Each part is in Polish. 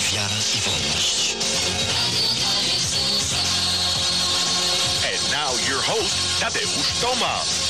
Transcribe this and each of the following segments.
Wiara i wolność. And now your host, Tadeusz Tomasz.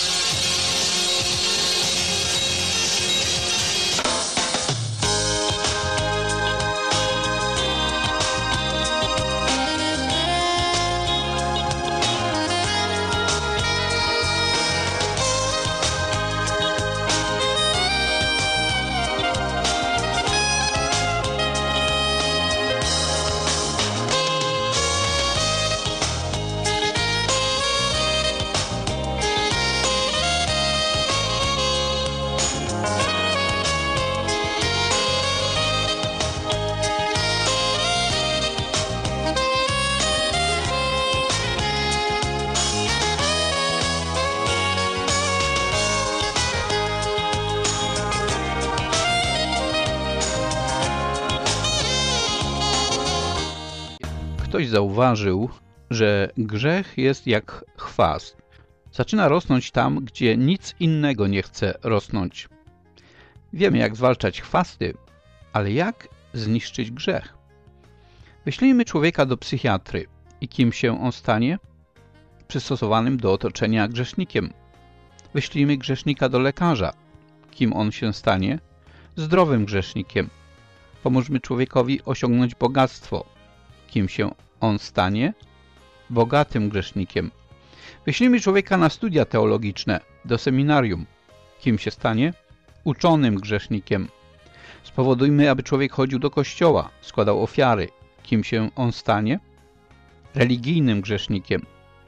Ktoś zauważył, że grzech jest jak chwast. Zaczyna rosnąć tam, gdzie nic innego nie chce rosnąć. Wiemy, jak zwalczać chwasty, ale jak zniszczyć grzech? Wyślijmy człowieka do psychiatry. I kim się on stanie? Przystosowanym do otoczenia grzesznikiem. Wyślijmy grzesznika do lekarza. Kim on się stanie? Zdrowym grzesznikiem. Pomóżmy człowiekowi osiągnąć bogactwo. Kim się on stanie? Bogatym grzesznikiem. Wyślijmy człowieka na studia teologiczne, do seminarium. Kim się stanie? Uczonym grzesznikiem. Spowodujmy, aby człowiek chodził do kościoła, składał ofiary. Kim się on stanie? Religijnym grzesznikiem.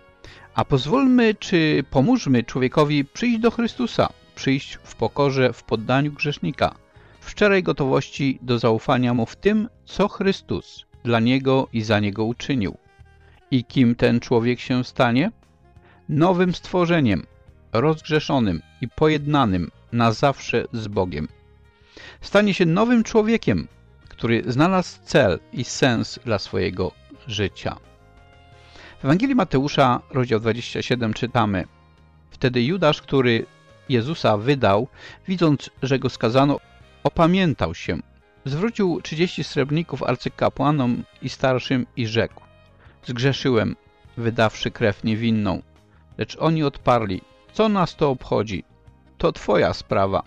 A pozwólmy, czy pomóżmy człowiekowi przyjść do Chrystusa, przyjść w pokorze, w poddaniu grzesznika, w szczerej gotowości do zaufania Mu w tym, co Chrystus dla niego i za niego uczynił. I kim ten człowiek się stanie? Nowym stworzeniem, rozgrzeszonym i pojednanym na zawsze z Bogiem. Stanie się nowym człowiekiem, który znalazł cel i sens dla swojego życia. W Ewangelii Mateusza, rozdział 27, czytamy: Wtedy Judasz, który Jezusa wydał, widząc, że go skazano, opamiętał się. Zwrócił 30 srebrników arcykapłanom i starszym i rzekł: Zgrzeszyłem, wydawszy krew niewinną. Lecz oni odparli: Co nas to obchodzi? To twoja sprawa.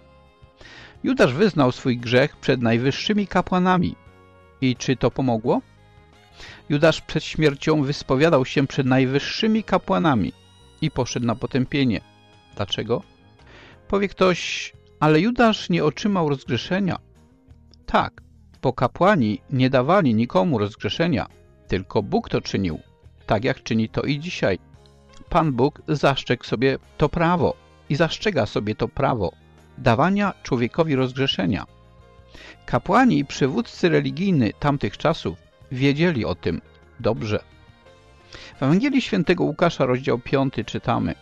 Judasz wyznał swój grzech przed najwyższymi kapłanami. I czy to pomogło? Judasz przed śmiercią wyspowiadał się przed najwyższymi kapłanami i poszedł na potępienie. Dlaczego? Powie ktoś: ale Judasz nie otrzymał rozgrzeszenia. Tak, bo kapłani nie dawali nikomu rozgrzeszenia, tylko Bóg to czynił, tak jak czyni to i dzisiaj. Pan Bóg zastrzegł sobie to prawo i zastrzega sobie to prawo dawania człowiekowi rozgrzeszenia. Kapłani i przywódcy religijni tamtych czasów wiedzieli o tym dobrze. W Ewangelii Świętego Łukasza, rozdział 5, czytamy: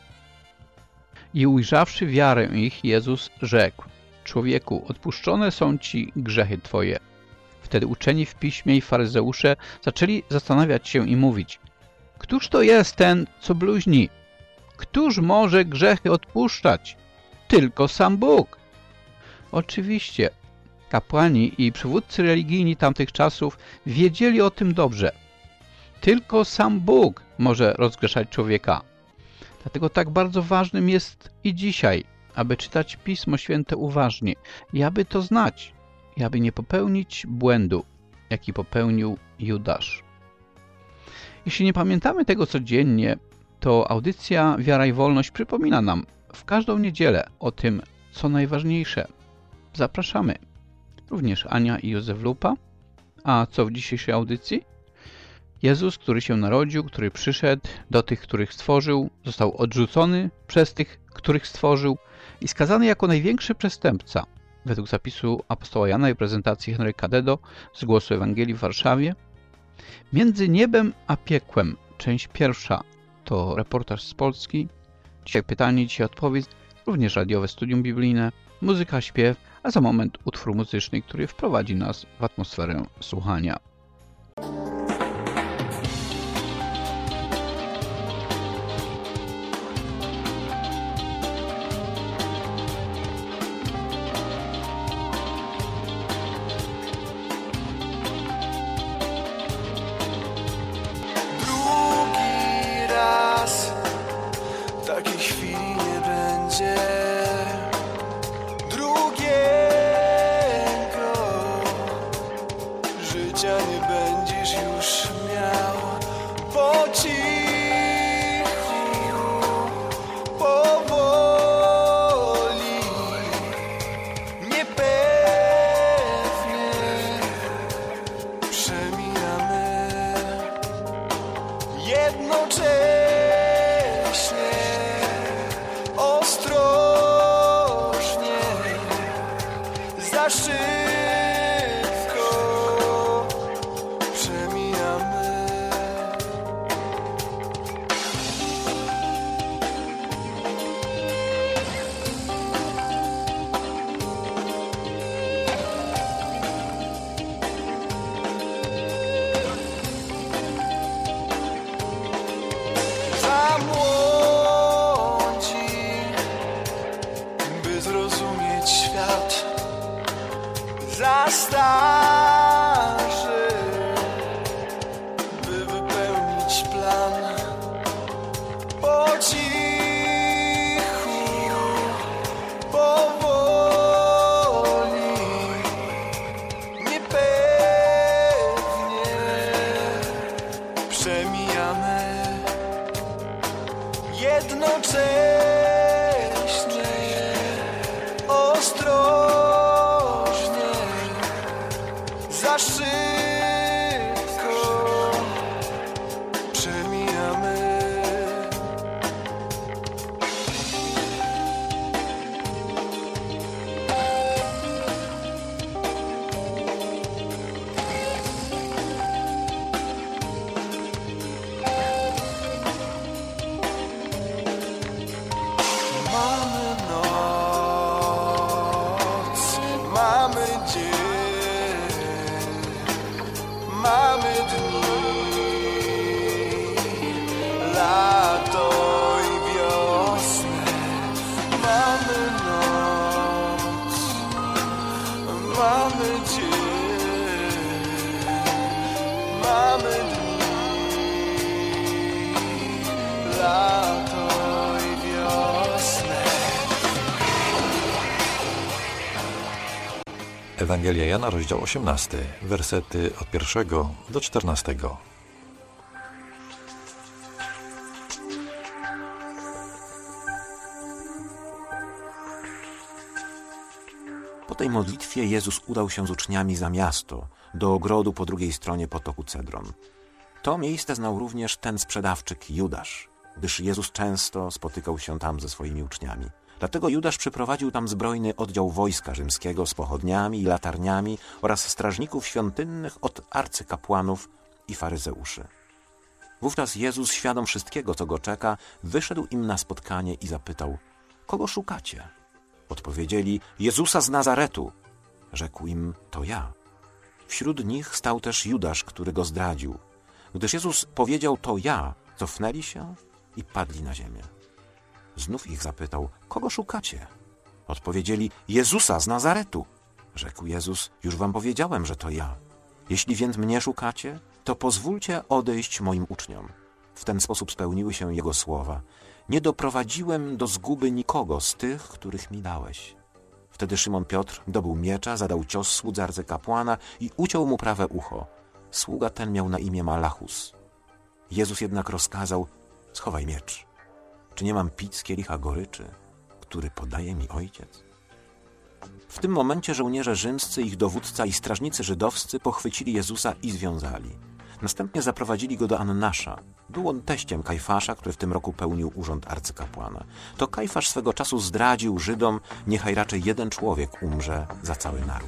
I ujrzawszy wiarę ich, Jezus rzekł: Człowieku, odpuszczone są ci grzechy twoje. Wtedy uczeni w piśmie i faryzeusze zaczęli zastanawiać się i mówić: Któż to jest ten, co bluźni? Któż może grzechy odpuszczać? Tylko sam Bóg. Oczywiście, kapłani i przywódcy religijni tamtych czasów wiedzieli o tym dobrze. Tylko sam Bóg może rozgrzeszać człowieka. Dlatego tak bardzo ważnym jest i dzisiaj, aby czytać Pismo Święte uważnie i aby to znać, i aby nie popełnić błędu, jaki popełnił Judasz. Jeśli nie pamiętamy tego codziennie, to audycja Wiara i Wolność przypomina nam w każdą niedzielę o tym, co najważniejsze. Zapraszamy. Również Ania i Józef Lupa. A co w dzisiejszej audycji? Jezus, który się narodził, który przyszedł do tych, których stworzył, został odrzucony przez tych, których stworzył i skazany jako największy przestępca. Według zapisu apostoła Jana i prezentacji Henryka Dedo z Głosu Ewangelii w Warszawie. Między niebem a piekłem, część pierwsza, to reportaż z Polski. Dzisiaj pytanie, dzisiaj odpowiedź, również radiowe studium biblijne, muzyka, śpiew, a za moment utwór muzyczny, który wprowadzi nas w atmosferę słuchania. życia nie będziesz już miał. Po cichu, powoli, niepewnie przemijamy jednocześnie, ostrożnie, za szybko przemijamy. Za młodzi, by zrozumieć świat, za starzy, by wypełnić plan. Po cichu, powoli, niepewnie przemijamy jednocześnie, ostrożnie, za szybko przemijamy. Mamy noc, mamy dzień, mamy dni, lato i wiosnę. Mamy noc, mamy dzień, mamy dni, lato i wiosnę. Ewangelia Jana, rozdział 18, wersety od 1 do 14. Po tej modlitwie Jezus udał się z uczniami za miasto, do ogrodu po drugiej stronie potoku Cedron. To miejsce znał również ten sprzedawczyk Judasz, gdyż Jezus często spotykał się tam ze swoimi uczniami. Dlatego Judasz przyprowadził tam zbrojny oddział wojska rzymskiego z pochodniami i latarniami oraz strażników świątynnych od arcykapłanów i faryzeuszy. Wówczas Jezus, świadom wszystkiego, co go czeka, wyszedł im na spotkanie i zapytał: kogo szukacie? Odpowiedzieli: Jezusa z Nazaretu. Rzekł im: to ja. Wśród nich stał też Judasz, który go zdradził. Gdyż Jezus powiedział: to ja, cofnęli się i padli na ziemię. Znów ich zapytał: kogo szukacie? Odpowiedzieli: Jezusa z Nazaretu. Rzekł Jezus: już wam powiedziałem, że to ja. Jeśli więc mnie szukacie, to pozwólcie odejść moim uczniom. W ten sposób spełniły się jego słowa: nie doprowadziłem do zguby nikogo z tych, których mi dałeś. Wtedy Szymon Piotr dobył miecza, zadał cios słudze arcykapłana i uciął mu prawe ucho. Sługa ten miał na imię Malachus. Jezus jednak rozkazał: schowaj miecz. Czy nie mam pić z kielicha goryczy, który podaje mi ojciec? W tym momencie żołnierze rzymscy, ich dowódca i strażnicy żydowscy pochwycili Jezusa i związali. Następnie zaprowadzili go do Annasza. Był on teściem Kajfasza, który w tym roku pełnił urząd arcykapłana. To Kajfasz swego czasu zdradził Żydom: niechaj raczej jeden człowiek umrze za cały naród.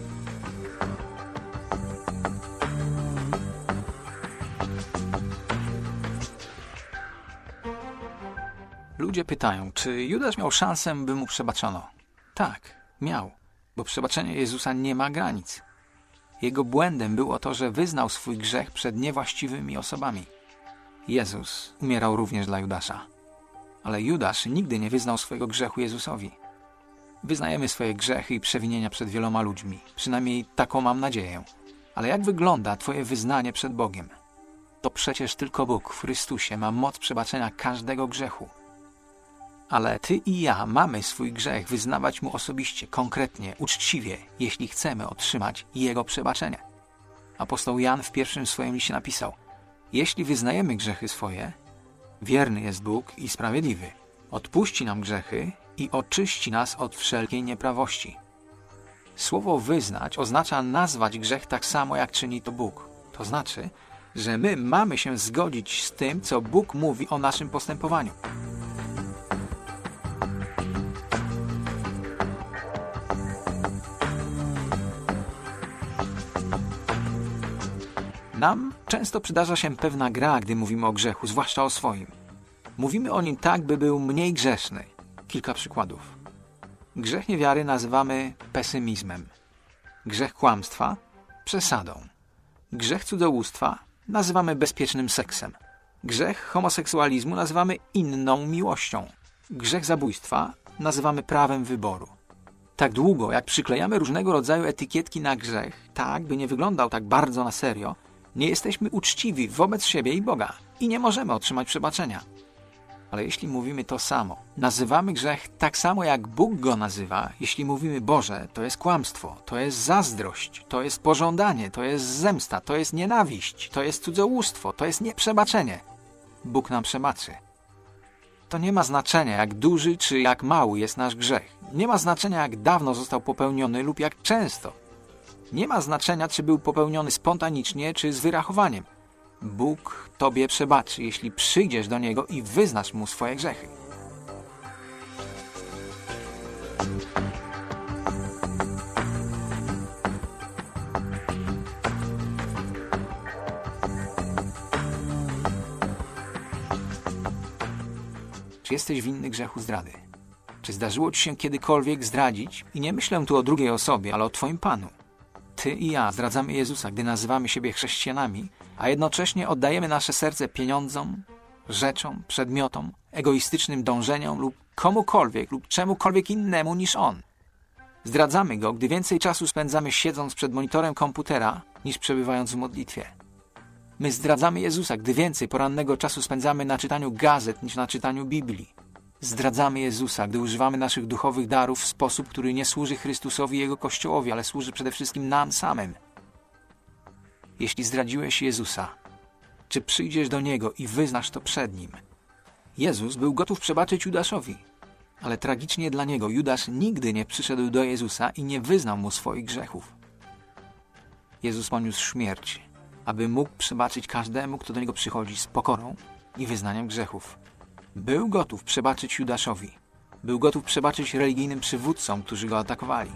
Ludzie pytają, czy Judasz miał szansę, by mu przebaczono? Tak, miał, bo przebaczenie Jezusa nie ma granic. Jego błędem było to, że wyznał swój grzech przed niewłaściwymi osobami. Jezus umierał również dla Judasza. Ale Judasz nigdy nie wyznał swojego grzechu Jezusowi. Wyznajemy swoje grzechy i przewinienia przed wieloma ludźmi. Przynajmniej taką mam nadzieję. Ale jak wygląda twoje wyznanie przed Bogiem? To przecież tylko Bóg w Chrystusie ma moc przebaczenia każdego grzechu. Ale ty i ja mamy swój grzech wyznawać Mu osobiście, konkretnie, uczciwie, jeśli chcemy otrzymać Jego przebaczenie. Apostoł Jan w pierwszym swoim liście napisał: jeśli wyznajemy grzechy swoje, wierny jest Bóg i sprawiedliwy. Odpuści nam grzechy i oczyści nas od wszelkiej nieprawości. Słowo wyznać oznacza nazwać grzech tak samo, jak czyni to Bóg. To znaczy, że my mamy się zgodzić z tym, co Bóg mówi o naszym postępowaniu. Nam często przydarza się pewna gra, gdy mówimy o grzechu, zwłaszcza o swoim. Mówimy o nim tak, by był mniej grzeszny. Kilka przykładów. Grzech niewiary nazywamy pesymizmem. Grzech kłamstwa przesadą. Grzech cudzołóstwa nazywamy bezpiecznym seksem. Grzech homoseksualizmu nazywamy inną miłością. Grzech zabójstwa nazywamy prawem wyboru. Tak długo, jak przyklejamy różnego rodzaju etykietki na grzech, tak by nie wyglądał tak bardzo na serio, nie jesteśmy uczciwi wobec siebie i Boga i nie możemy otrzymać przebaczenia. Ale jeśli mówimy to samo, nazywamy grzech tak samo jak Bóg go nazywa, jeśli mówimy Boże, to jest kłamstwo, to jest zazdrość, to jest pożądanie, to jest zemsta, to jest nienawiść, to jest cudzołóstwo, to jest nieprzebaczenie. Bóg nam przebaczy. To nie ma znaczenia, jak duży czy jak mały jest nasz grzech. Nie ma znaczenia, jak dawno został popełniony lub jak często. Nie ma znaczenia, czy był popełniony spontanicznie czy z wyrachowaniem. Bóg tobie przebaczy, jeśli przyjdziesz do Niego i wyznasz Mu swoje grzechy. Czy jesteś winny grzechu zdrady? Czy zdarzyło ci się kiedykolwiek zdradzić? I nie myślę tu o drugiej osobie, ale o Twoim Panu. Ty i ja zdradzamy Jezusa, gdy nazywamy siebie chrześcijanami, a jednocześnie oddajemy nasze serce pieniądzom, rzeczom, przedmiotom, egoistycznym dążeniom lub komukolwiek lub czemukolwiek innemu niż On. Zdradzamy Go, gdy więcej czasu spędzamy siedząc przed monitorem komputera, niż przebywając w modlitwie. My zdradzamy Jezusa, gdy więcej porannego czasu spędzamy na czytaniu gazet niż na czytaniu Biblii. Zdradzamy Jezusa, gdy używamy naszych duchowych darów w sposób, który nie służy Chrystusowi i Jego Kościołowi, ale służy przede wszystkim nam samym. Jeśli zdradziłeś Jezusa, czy przyjdziesz do Niego i wyznasz to przed Nim? Jezus był gotów przebaczyć Judaszowi, ale tragicznie dla niego Judasz nigdy nie przyszedł do Jezusa i nie wyznał Mu swoich grzechów. Jezus poniósł śmierć, aby mógł przebaczyć każdemu, kto do Niego przychodzi z pokorą i wyznaniem grzechów. Był gotów przebaczyć Judaszowi. Był gotów przebaczyć religijnym przywódcom, którzy go atakowali.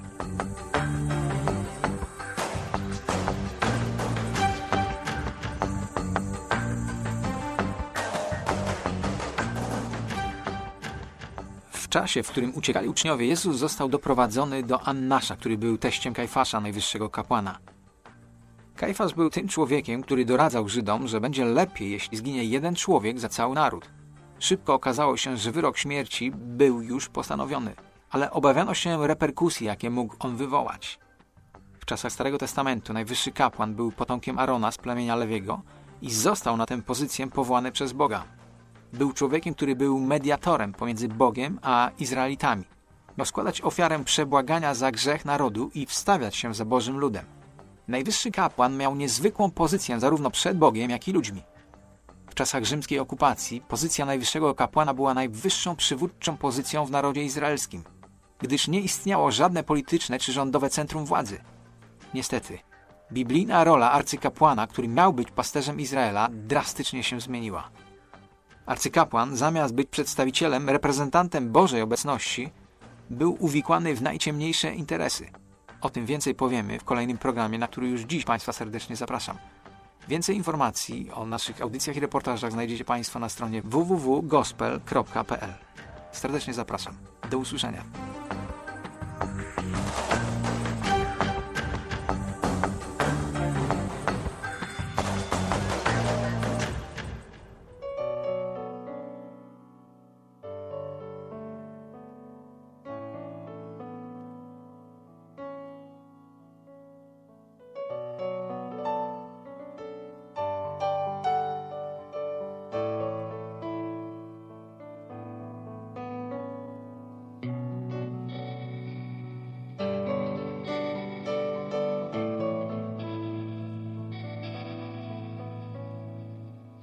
W czasie, w którym uciekali uczniowie, Jezus został doprowadzony do Annasza, który był teściem Kajfasza, najwyższego kapłana. Kajfasz był tym człowiekiem, który doradzał Żydom, że będzie lepiej, jeśli zginie jeden człowiek za cały naród. Szybko okazało się, że wyrok śmierci był już postanowiony, ale obawiano się reperkusji, jakie mógł on wywołać. W czasach Starego Testamentu najwyższy kapłan był potomkiem Arona z plemienia Lewiego i został na tę pozycję powołany przez Boga. Był człowiekiem, który był mediatorem pomiędzy Bogiem a Izraelitami. Miał składać ofiarę przebłagania za grzech narodu i wstawiać się za Bożym ludem. Najwyższy kapłan miał niezwykłą pozycję zarówno przed Bogiem, jak i ludźmi. W czasach rzymskiej okupacji pozycja najwyższego kapłana była najwyższą przywódczą pozycją w narodzie izraelskim, gdyż nie istniało żadne polityczne czy rządowe centrum władzy. Niestety, biblijna rola arcykapłana, który miał być pasterzem Izraela, drastycznie się zmieniła. Arcykapłan, zamiast być przedstawicielem, reprezentantem Bożej obecności, był uwikłany w najciemniejsze interesy. O tym więcej powiemy w kolejnym programie, na który już dziś Państwa serdecznie zapraszam. Więcej informacji o naszych audycjach i reportażach znajdziecie Państwo na stronie www.gospel.pl. Serdecznie zapraszam. Do usłyszenia.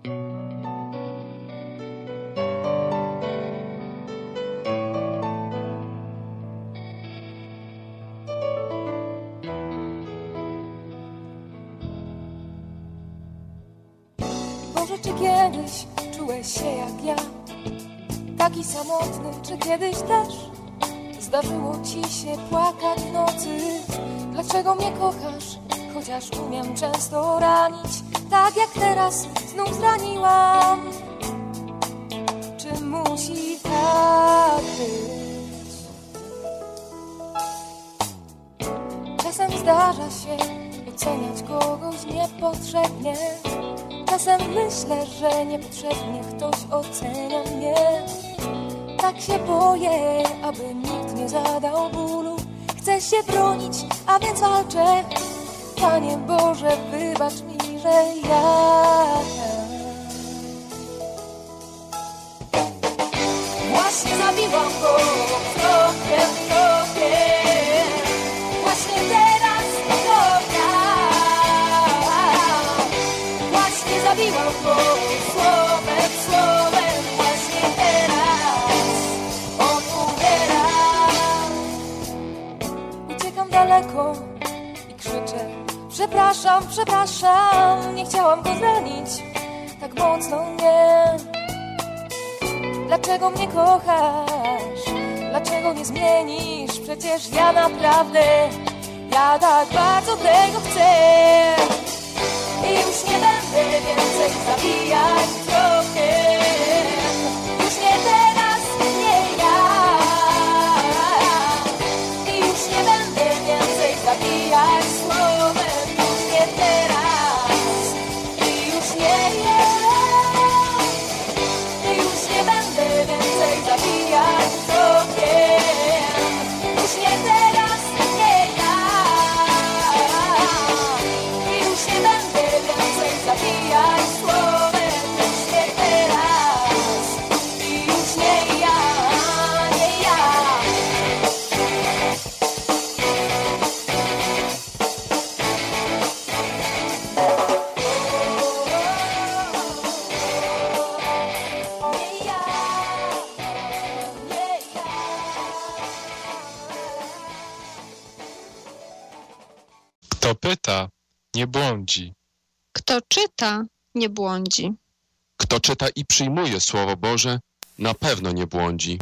Boże, czy kiedyś czułeś się jak ja, taki samotny, czy kiedyś też zdarzyło ci się płakać w nocy? Dlaczego mnie kochasz, chociaż umiem często ranić, tak jak teraz znów zraniłam? Czy musi tak być? Czasem zdarza się oceniać kogoś niepotrzebnie. Czasem myślę, że niepotrzebnie ktoś ocenia mnie. Tak się boję, aby nikt nie zadał bólu. Chcę się bronić, a więc walczę. Panie Boże, wybacz mi, że ja właśnie zabiłam go krokiem. Właśnie teraz to ja. Właśnie zabiłam go słowem. Właśnie teraz on umiera. Uciekam daleko i krzyczę: przepraszam, nie chciałam go zranić tak mocno, nie. Dlaczego mnie kochasz? Dlaczego nie zmienisz? Przecież ja naprawdę, ja tak bardzo tego chcę. I już nie będę więcej zabijać krokiem. Już nie teraz, nie ja. I już nie będę więcej zabijać słowem. Już nie teraz. I już nie ja. I już nie będę więcej zabijać krokiem. Już nie teraz, nie ja. I już nie będę więcej zabijać słowem. Już nie teraz. I już nie ja, nie ja. Nie ja, nie ja. Kto pyta, nie błądzi. Kto czyta, nie błądzi. Kto czyta i przyjmuje Słowo Boże, na pewno nie błądzi.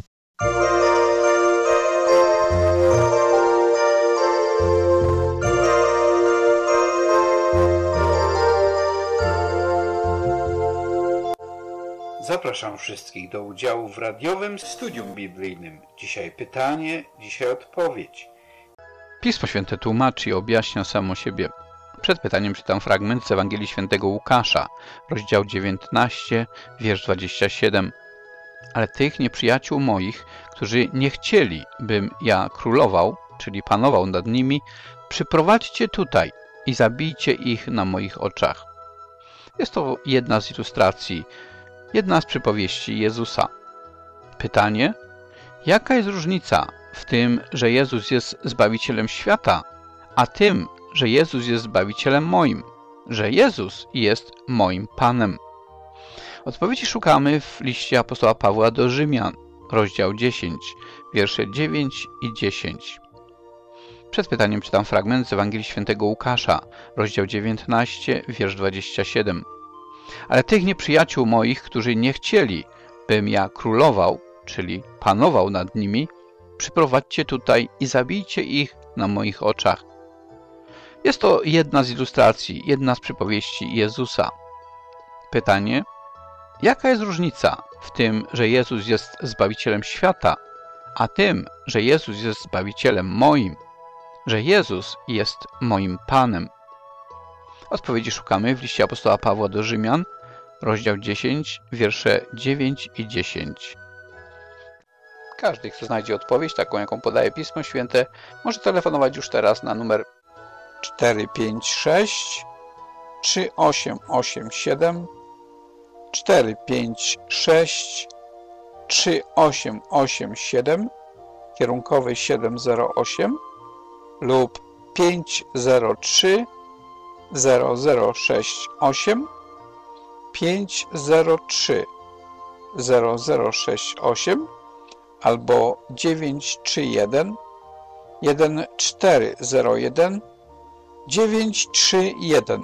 Zapraszam wszystkich do udziału w radiowym studium biblijnym. Dzisiaj pytanie, dzisiaj odpowiedź. Pismo Święte tłumaczy i objaśnia samo siebie. Przed pytaniem czytam fragment z Ewangelii Świętego Łukasza, rozdział 19, wiersz 27. Ale tych nieprzyjaciół moich, którzy nie chcieli, bym ja królował, czyli panował nad nimi, przyprowadźcie tutaj i zabijcie ich na moich oczach. Jest to jedna z ilustracji, jedna z przypowieści Jezusa. Pytanie: jaka jest różnica w tym, że Jezus jest Zbawicielem świata, a tym, że Jezus jest Zbawicielem moim, że Jezus jest moim Panem? Odpowiedzi szukamy w liście apostoła Pawła do Rzymian, rozdział 10, wiersze 9 i 10. Przed pytaniem czytam fragment z Ewangelii Świętego Łukasza, rozdział 19, wiersz 27. Ale tych nieprzyjaciół moich, którzy nie chcieli, bym ja królował, czyli panował nad nimi, przyprowadźcie tutaj i zabijcie ich na moich oczach. Jest to jedna z ilustracji, jedna z przypowieści Jezusa. Pytanie: jaka jest różnica w tym, że Jezus jest Zbawicielem świata, a tym, że Jezus jest Zbawicielem moim, że Jezus jest moim Panem? Odpowiedzi szukamy w liście apostoła Pawła do Rzymian, rozdział 10, wiersze 9 i 10. Każdy, kto znajdzie odpowiedź, taką jaką podaje Pismo Święte, może telefonować już teraz na numer 456 3887 456 3887 kierunkowy 708 lub 503 0068 503 0068 albo 931 1401 931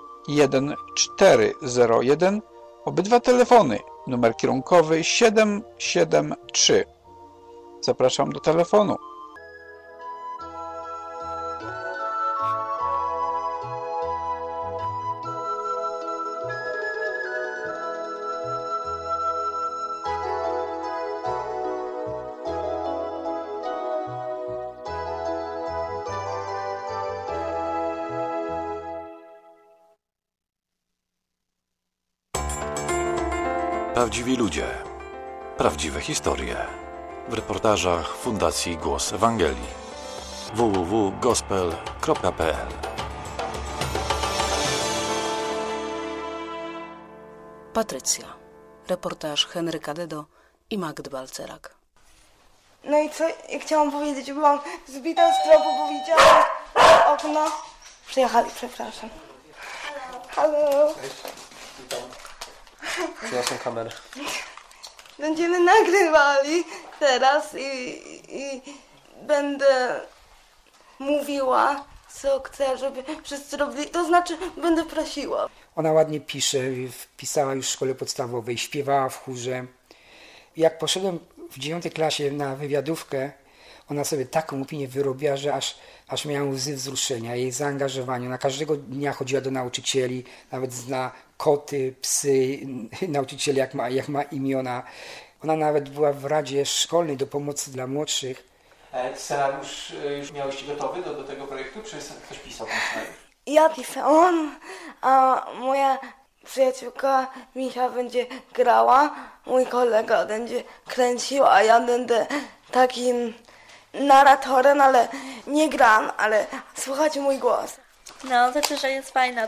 1401. Obydwa telefony. Numer kierunkowy 773. Zapraszam do telefonu. Prawdziwi ludzie, prawdziwe historie. W reportażach Fundacji Głos Ewangelii. www.gospel.pl. Patrycja. Reportaż Henryka Dedo i Magdy Balcerak. No i co? Ja chciałam powiedzieć, byłam zbita z tropu, bo widziałam okno. Przyjechali, przepraszam. Halo. Cześć. Witam. Przyniosłem kamerę. Będziemy nagrywali teraz i będę mówiła, co chcę, żeby wszyscy robili. To znaczy, będę prosiła. Ona ładnie pisze, pisała już w szkole podstawowej, śpiewała w chórze. Jak poszedłem w 9 klasie na wywiadówkę, ona sobie taką opinię wyrobiła, że aż miałem łzy wzruszenia, jej zaangażowanie. Ona każdego dnia chodziła do nauczycieli, nawet zna koty, psy, nauczycieli jak ma imiona. Ona nawet była w Radzie Szkolnej do pomocy dla młodszych. Scenariusz już miałeś gotowy do tego projektu, czy ktoś pisał ten scenariusz? Ja pisałam, a moja przyjaciółka Misia będzie grała, mój kolega będzie kręcił, a ja będę takim narratorem, ale nie gram, ale słuchajcie mój głos. No, znaczy, że jest fajna,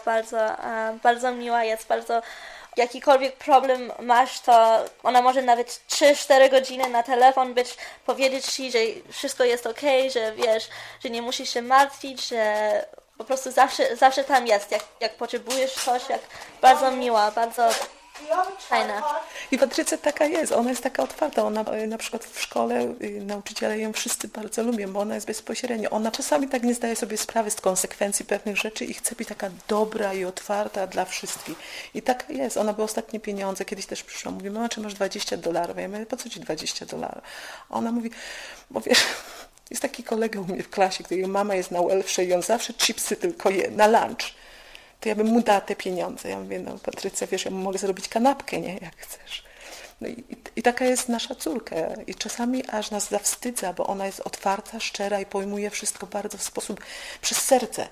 bardzo miła jest, bardzo jakikolwiek problem masz, to ona może nawet 3-4 godziny na telefon być, powiedzieć ci, że wszystko jest okej, że wiesz, że nie musisz się martwić, że po prostu zawsze tam jest, jak potrzebujesz coś, jak bardzo miła, bardzo fajna. I Patrycja taka jest, ona jest taka otwarta, ona na przykład w szkole nauczyciele ją wszyscy bardzo lubią, bo ona jest bezpośrednio. Ona czasami tak nie zdaje sobie sprawy z konsekwencji pewnych rzeczy i chce być taka dobra i otwarta dla wszystkich. I taka jest, ona by ostatnie pieniądze, kiedyś też przyszła, mówi, mama, czy masz $20? Ja mówię, po co ci $20? A ona mówi, bo wiesz, jest taki kolega u mnie w klasie, której mama jest na welfare i on zawsze chipsy tylko je na lunch. To ja bym mu dała te pieniądze. Ja mówię, no Patrycja, wiesz, ja mogę zrobić kanapkę, nie? Jak chcesz. No i taka jest nasza córka. I czasami aż nas zawstydza, bo ona jest otwarta, szczera i pojmuje wszystko bardzo w sposób przez serce.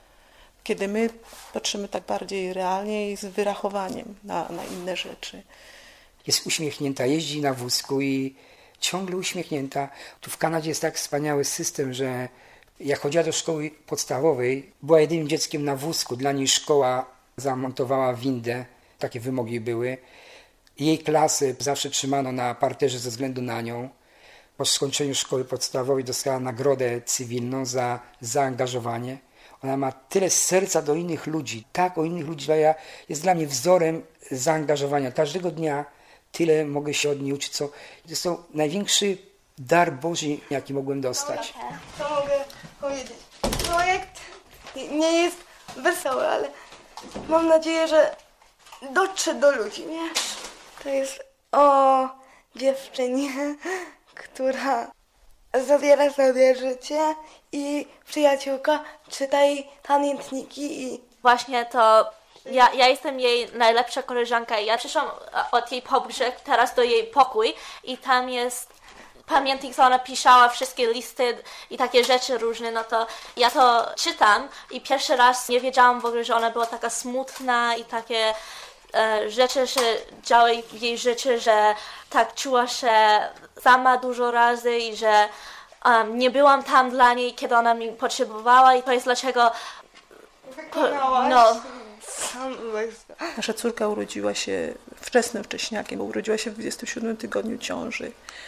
Kiedy my patrzymy tak bardziej realnie i z wyrachowaniem na inne rzeczy. Jest uśmiechnięta, jeździ na wózku i ciągle uśmiechnięta. Tu w Kanadzie jest tak wspaniały system, że jak chodziła do szkoły podstawowej, była jedynym dzieckiem na wózku. Dla niej szkoła zamontowała windę, takie wymogi były. Jej klasy zawsze trzymano na parterze ze względu na nią. Po skończeniu szkoły podstawowej dostała nagrodę cywilną za zaangażowanie. Ona ma tyle serca do innych ludzi, tak o innych ludzi, jest dla mnie wzorem zaangażowania. Każdego dnia tyle mogę się od niej uczyć, co to jest największy dar Boży, jaki mogłem dostać. Co mogę powiedzieć? Projekt nie jest wesoły, ale mam nadzieję, że dotrze do ludzi, wiesz? To jest o dziewczynie, która zabiera sobie życie i przyjaciółka czyta jej pamiętniki i... Właśnie to ja jestem jej najlepsza koleżanka i ja przyszłam od jej pogrzeb teraz do jej pokój i tam jest pamiętnik, co ona pisała, wszystkie listy i takie rzeczy różne, no to ja to czytam i pierwszy raz nie wiedziałam w ogóle, że ona była taka smutna i takie rzeczy się działy w jej życiu, że tak czuła się sama dużo razy i że nie byłam tam dla niej, kiedy ona mnie potrzebowała i to jest dlaczego... No. Nasza córka urodziła się wczesnym wcześniakiem, bo urodziła się w 27 tygodniu ciąży.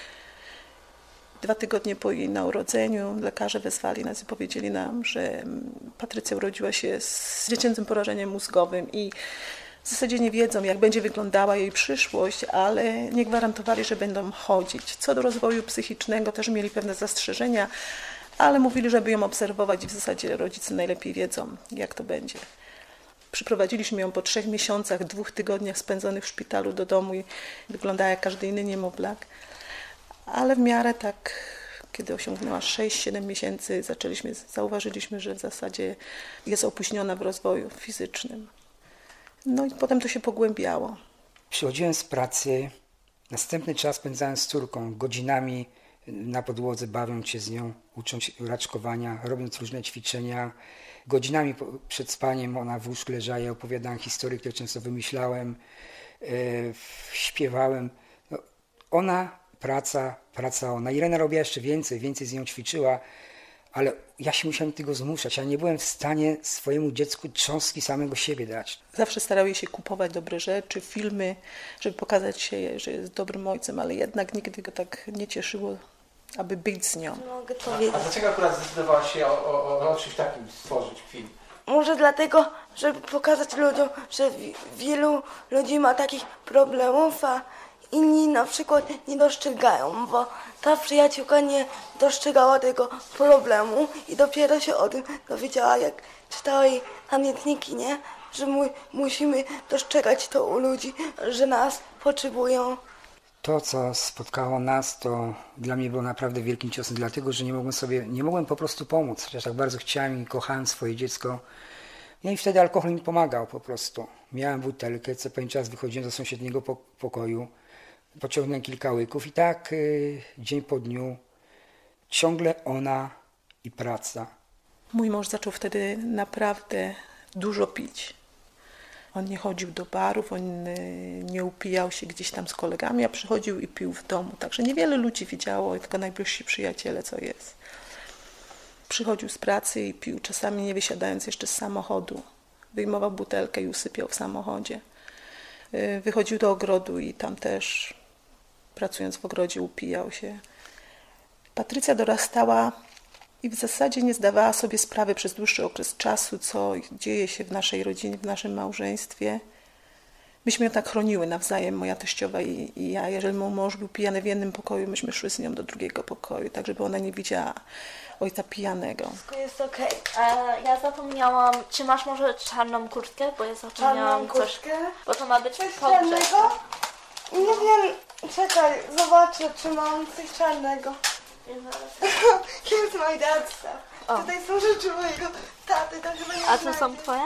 2 tygodnie po jej urodzeniu lekarze wezwali nas i powiedzieli nam, że Patrycja urodziła się z dziecięcym porażeniem mózgowym i w zasadzie nie wiedzą, jak będzie wyglądała jej przyszłość, ale nie gwarantowali, że będą chodzić. Co do rozwoju psychicznego też mieli pewne zastrzeżenia, ale mówili, żeby ją obserwować i w zasadzie rodzice najlepiej wiedzą, jak to będzie. Przyprowadziliśmy ją po 3 miesiącach, 2 tygodniach spędzonych w szpitalu do domu i wyglądała jak każdy inny niemowlak. Ale w miarę tak, kiedy osiągnęła 6-7 miesięcy, zauważyliśmy, że w zasadzie jest opóźniona w rozwoju fizycznym. No i potem to się pogłębiało. Przychodziłem z pracy, następny czas spędzałem z córką, godzinami na podłodze, bawiąc się z nią, ucząc się raczkowania, robiąc różne ćwiczenia. Godzinami przed spaniem ona w łóżku leżała, ja opowiadałem historie, które często wymyślałem, śpiewałem. No, ona, praca ona. Irena robiła jeszcze więcej z nią ćwiczyła, ale ja się musiałem tego zmuszać. Ja nie byłem w stanie swojemu dziecku cząstki samego siebie dać. Zawsze starał jej się kupować dobre rzeczy, filmy, żeby pokazać się, że jest dobrym ojcem, ale jednak nigdy go tak nie cieszyło, aby być z nią. A dlaczego akurat zdecydowałaś się o czymś takim stworzyć film? Może dlatego, żeby pokazać ludziom, że wielu ludzi ma takich problemów, a inni na przykład nie dostrzegają, bo ta przyjaciółka nie dostrzegała tego problemu i dopiero się o tym dowiedziała, jak czytała jej pamiętniki, nie? Że musimy dostrzegać to u ludzi, że nas potrzebują. To, co spotkało nas, to dla mnie było naprawdę wielkim ciosem, dlatego, że nie mogłem po prostu pomóc, chociaż tak bardzo chciałem i kochałem swoje dziecko. No i wtedy alkohol mi pomagał po prostu. Miałem butelkę, co pewien czas wychodziłem do sąsiedniego pokoju, pociągnąłem kilka łyków i tak dzień po dniu ciągle ona i praca. Mój mąż zaczął wtedy naprawdę dużo pić. On nie chodził do barów, on nie upijał się gdzieś tam z kolegami, a przychodził i pił w domu. Także niewiele ludzi widziało, tylko najbliżsi przyjaciele, co jest. Przychodził z pracy i pił, czasami nie wysiadając jeszcze z samochodu. Wyjmował butelkę i usypiał w samochodzie. Wychodził do ogrodu i tam też, pracując w ogrodzie, upijał się. Patrycja dorastała i w zasadzie nie zdawała sobie sprawy przez dłuższy okres czasu, co dzieje się w naszej rodzinie, w naszym małżeństwie. Myśmy ją tak chroniły nawzajem, moja teściowa i ja. Jeżeli mój mąż był pijany w jednym pokoju, myśmy szły z nią do drugiego pokoju, tak żeby ona nie widziała ojca pijanego. Wszystko jest okej. Ja zapomniałam, czy masz może czarną kurtkę? Bo ja zapomniałam kurtkę? Bo to ma być coś czarnego? Nie wiem, czekaj, zobaczę, czy mam coś czarnego. Here's my dad's stuff. Tutaj są rzeczy mojego taty, to chyba nie. A to są twoje?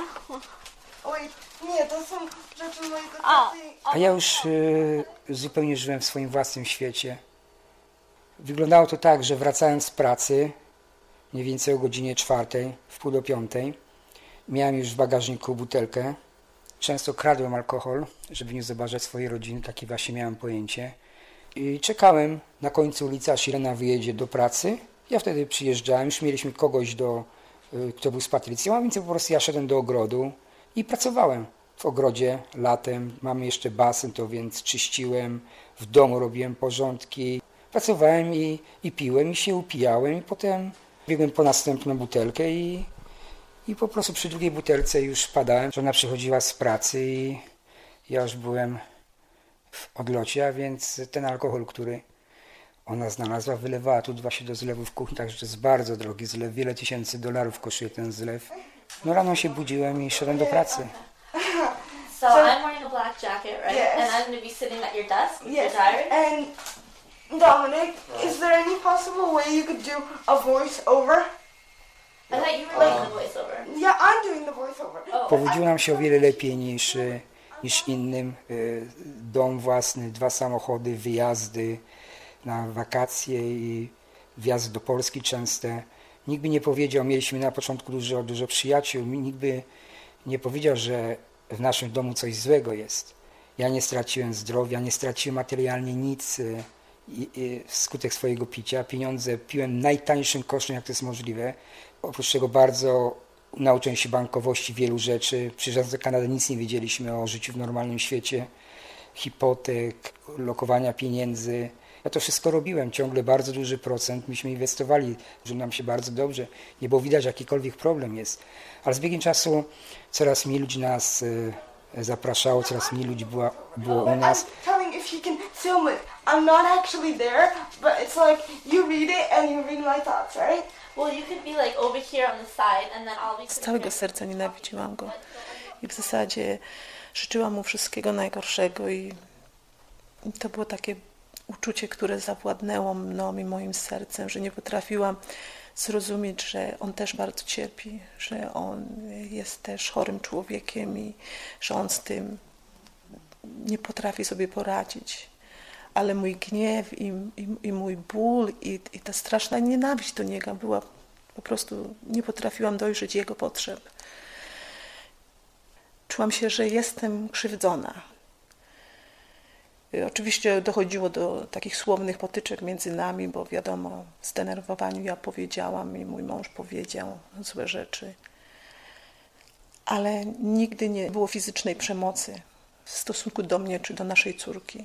Oj, nie, to są rzeczy mojego taty. A ja już zupełnie żyłem w swoim własnym świecie. Wyglądało to tak, że wracając z pracy, mniej więcej o godzinie 4, w 4:30, miałem już w bagażniku butelkę. Często kradłem alkohol, żeby nie zobaczyć swojej rodziny, takie właśnie miałem pojęcie. I czekałem na końcu ulicy, aż Irena wyjedzie do pracy. Ja wtedy przyjeżdżałem, już mieliśmy kogoś, kto był z Patrycją, a więc po prostu ja szedłem do ogrodu i pracowałem w ogrodzie latem. Mamy jeszcze basen, to więc czyściłem, w domu robiłem porządki. Pracowałem i piłem i się upijałem i potem biegłem po następną butelkę i po prostu przy drugiej butelce już padałem. Żona przychodziła z pracy i ja już byłem w odlocie, a więc ten alkohol, który ona znalazła, wylewała tu właśnie do zlewu w kuchni, także to jest bardzo drogi zlew, wiele tysięcy dolarów kosztuje ten zlew. No rano się budziłem i szedłem do pracy. So I'm wearing a black jacket, right? Yes. And I'm going to be sitting at your desk with Yes. your diary? And Dominic, is there any possible way you could do a voice-over? I thought you were doing the voiceover. Yeah, I'm doing the voice-over. Powodziło nam się o wiele lepiej niż innym. Dom własny, 2 samochody, wyjazdy na wakacje i wjazdy do Polski częste. Nikt by nie powiedział, mieliśmy na początku dużo przyjaciół, nikt by nie powiedział, że w naszym domu coś złego jest. Ja nie straciłem zdrowia, nie straciłem materialnie nic wskutek swojego picia. Pieniądze piłem najtańszym kosztem, jak to jest możliwe. Oprócz tego bardzo nauczyłem się bankowości, wielu rzeczy. Przyjeżdżając do Kanady nic nie wiedzieliśmy o życiu w normalnym świecie. Hipotek, lokowania pieniędzy. Ja to wszystko robiłem, ciągle bardzo duży procent. Myśmy inwestowali, że nam się bardzo dobrze. Nie było widać, jakikolwiek problem jest. Ale z biegiem czasu coraz mniej ludzi nas zapraszało, coraz mniej ludzi było u nas. Telling if you can film it. I'm not actually there, but it's like you read it and you read my thoughts, right? Well, you could be like over here on the side and then I'll be... Z całego serca nienawidziłam go. I w zasadzie życzyłam mu wszystkiego najgorszego i to było takie uczucie, które zawładnęło mną i moim sercem, że nie potrafiłam zrozumieć, że on też bardzo cierpi, że on jest też chorym człowiekiem i że on z tym nie potrafi sobie poradzić. Ale mój gniew i mój ból i ta straszna nienawiść do niego była po prostu, nie potrafiłam dojrzeć jego potrzeb. Czułam się, że jestem krzywdzona. Oczywiście dochodziło do takich słownych potyczek między nami, bo wiadomo, w zdenerwowaniu ja powiedziałam i mój mąż powiedział złe rzeczy. Ale nigdy nie było fizycznej przemocy w stosunku do mnie czy do naszej córki.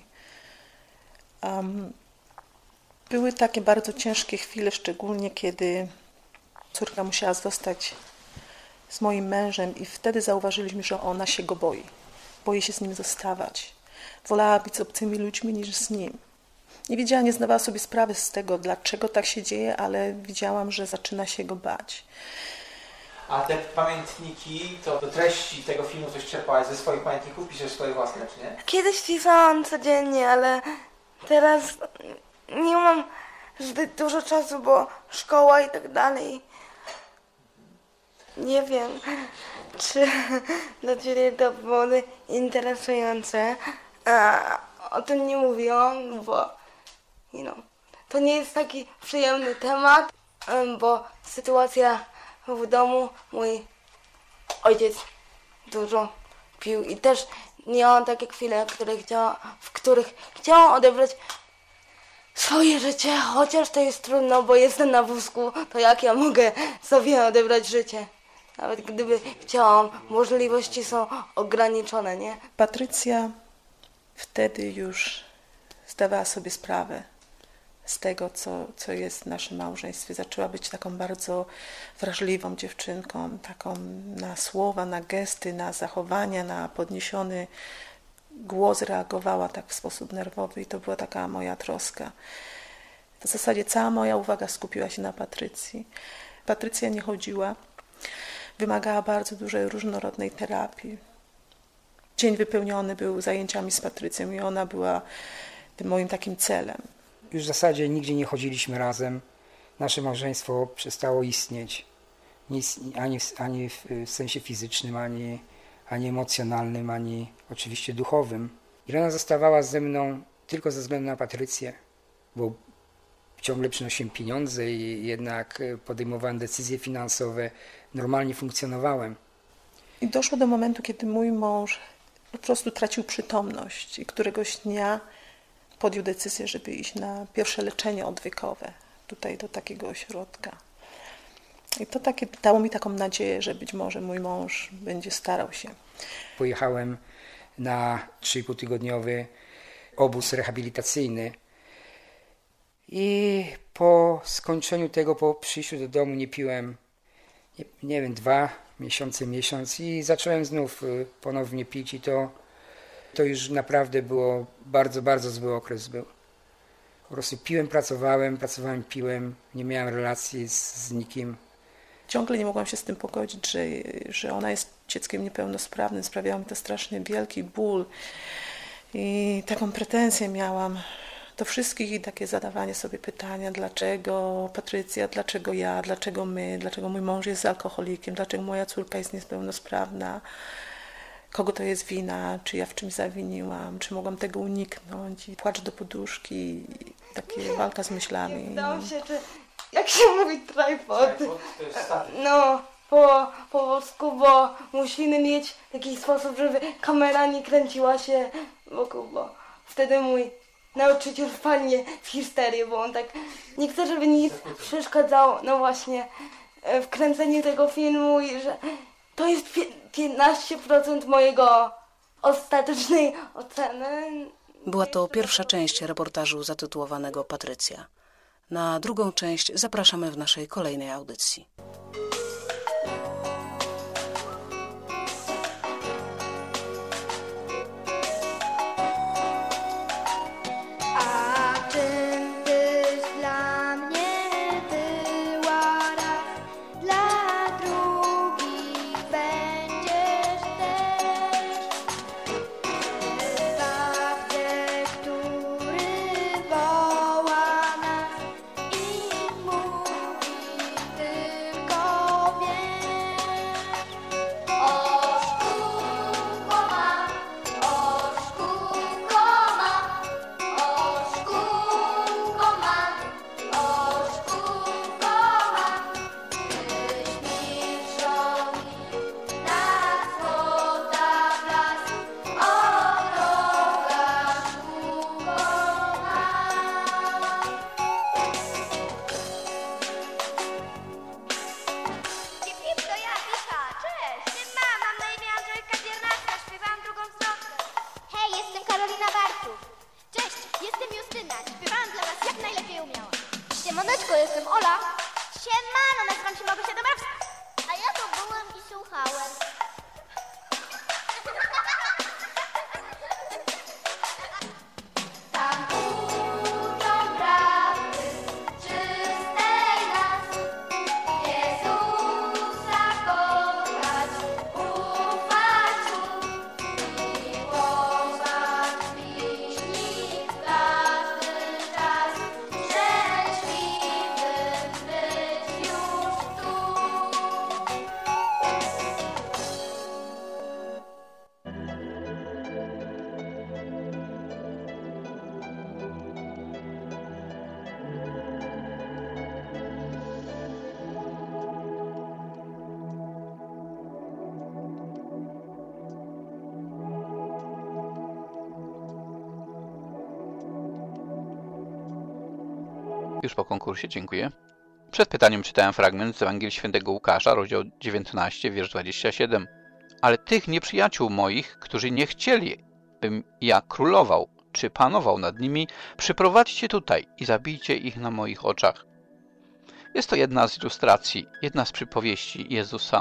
Były takie bardzo ciężkie chwile, szczególnie kiedy córka musiała zostać z moim mężem i wtedy zauważyliśmy, że ona się go boi. Boi się z nim zostawać. Wolała być z obcymi ludźmi niż z nim. Nie zdawała sobie sprawy z tego, dlaczego tak się dzieje, ale widziałam, że zaczyna się go bać. A te pamiętniki, to do treści tego filmu coś czerpałaś ze swoich pamiętników? Piszesz swoje własne, czy nie? Kiedyś pisałam codziennie, ale teraz nie mam zbyt dużo czasu, bo szkoła i tak dalej. Nie wiem, czy dla Ciebie to było interesujące. O tym nie mówiłam, bo to nie jest taki przyjemny temat, bo sytuacja w domu, mój ojciec dużo pił i też miałam takie chwile, w których chciałam odebrać swoje życie, chociaż to jest trudno, bo jestem na wózku, to jak ja mogę sobie odebrać życie? Nawet gdyby chciałam, możliwości są ograniczone, nie? Patrycja wtedy już zdawała sobie sprawę z tego, co jest w naszym małżeństwie. Zaczęła być taką bardzo wrażliwą dziewczynką, taką na słowa, na gesty, na zachowania, na podniesiony głos reagowała tak w sposób nerwowy i to była taka moja troska. W zasadzie cała moja uwaga skupiła się na Patrycji. Patrycja nie chodziła, wymagała bardzo dużej, różnorodnej terapii. Dzień wypełniony był zajęciami z Patrycją i ona była tym moim takim celem. Już w zasadzie nigdzie nie chodziliśmy razem. Nasze małżeństwo przestało istnieć. Ani w sensie fizycznym, ani emocjonalnym, ani oczywiście duchowym. Irena zostawała ze mną tylko ze względu na Patrycję, bo ciągle przynosiłem pieniądze i jednak podejmowałem decyzje finansowe. Normalnie funkcjonowałem. I doszło do momentu, kiedy mój mąż po prostu tracił przytomność i któregoś dnia podjął decyzję, żeby iść na pierwsze leczenie odwykowe, tutaj do takiego ośrodka. I to dało mi taką nadzieję, że być może mój mąż będzie starał się. Pojechałem na 3,5-tygodniowy obóz rehabilitacyjny i po skończeniu tego, po przyjściu do domu nie piłem, nie wiem, 2 miesiące, miesiąc i zacząłem znów ponownie pić i to już naprawdę było bardzo, bardzo zły okres był. Po prostu piłem, pracowałem, piłem, nie miałem relacji z nikim. Ciągle nie mogłam się z tym pogodzić, że ona jest dzieckiem niepełnosprawnym. Sprawiało mi to strasznie wielki ból i taką pretensję miałam do wszystkich i takie zadawanie sobie pytania, dlaczego Patrycja, dlaczego ja, dlaczego my, dlaczego mój mąż jest alkoholikiem, dlaczego moja córka jest niepełnosprawna, kogo to jest wina, czy ja w czymś zawiniłam, czy mogłam tego uniknąć i płacz do poduszki, takie walka z myślami. Zastanawiam się, jak się mówi tripod? To jest statyw. No, po polsku, bo musimy mieć taki sposób, żeby kamera nie kręciła się wokół, bo wtedy mój nauczyciel wpadnie w histerię, bo on tak nie chce, żeby nic przeszkadzało, no właśnie, w kręceniu tego filmu i że to jest 15% mojego ostatecznej oceny. Była to pierwsza część reportażu zatytułowanego Patrycja. Na drugą część zapraszamy w naszej kolejnej audycji. Już po konkursie, dziękuję. Przed pytaniem czytałem fragment z Ewangelii Świętego Łukasza, rozdział 19, wiersz 27. Ale tych nieprzyjaciół moich, którzy nie chcieli, bym ja królował, czy panował nad nimi, przyprowadźcie tutaj i zabijcie ich na moich oczach. Jest to jedna z ilustracji, jedna z przypowieści Jezusa.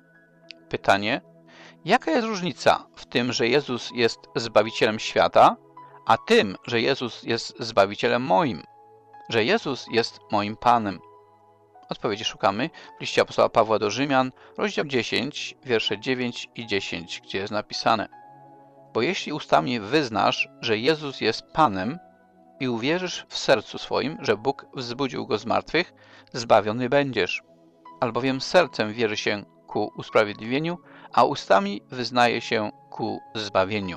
Pytanie: jaka jest różnica w tym, że Jezus jest Zbawicielem świata, a tym, że Jezus jest Zbawicielem moim, że Jezus jest moim Panem? Odpowiedzi szukamy w liście apostoła Pawła do Rzymian, rozdział 10, wiersze 9 i 10, gdzie jest napisane: bo jeśli ustami wyznasz, że Jezus jest Panem i uwierzysz w sercu swoim, że Bóg wzbudził Go z martwych, zbawiony będziesz. Albowiem sercem wierzy się ku usprawiedliwieniu, a ustami wyznaje się ku zbawieniu.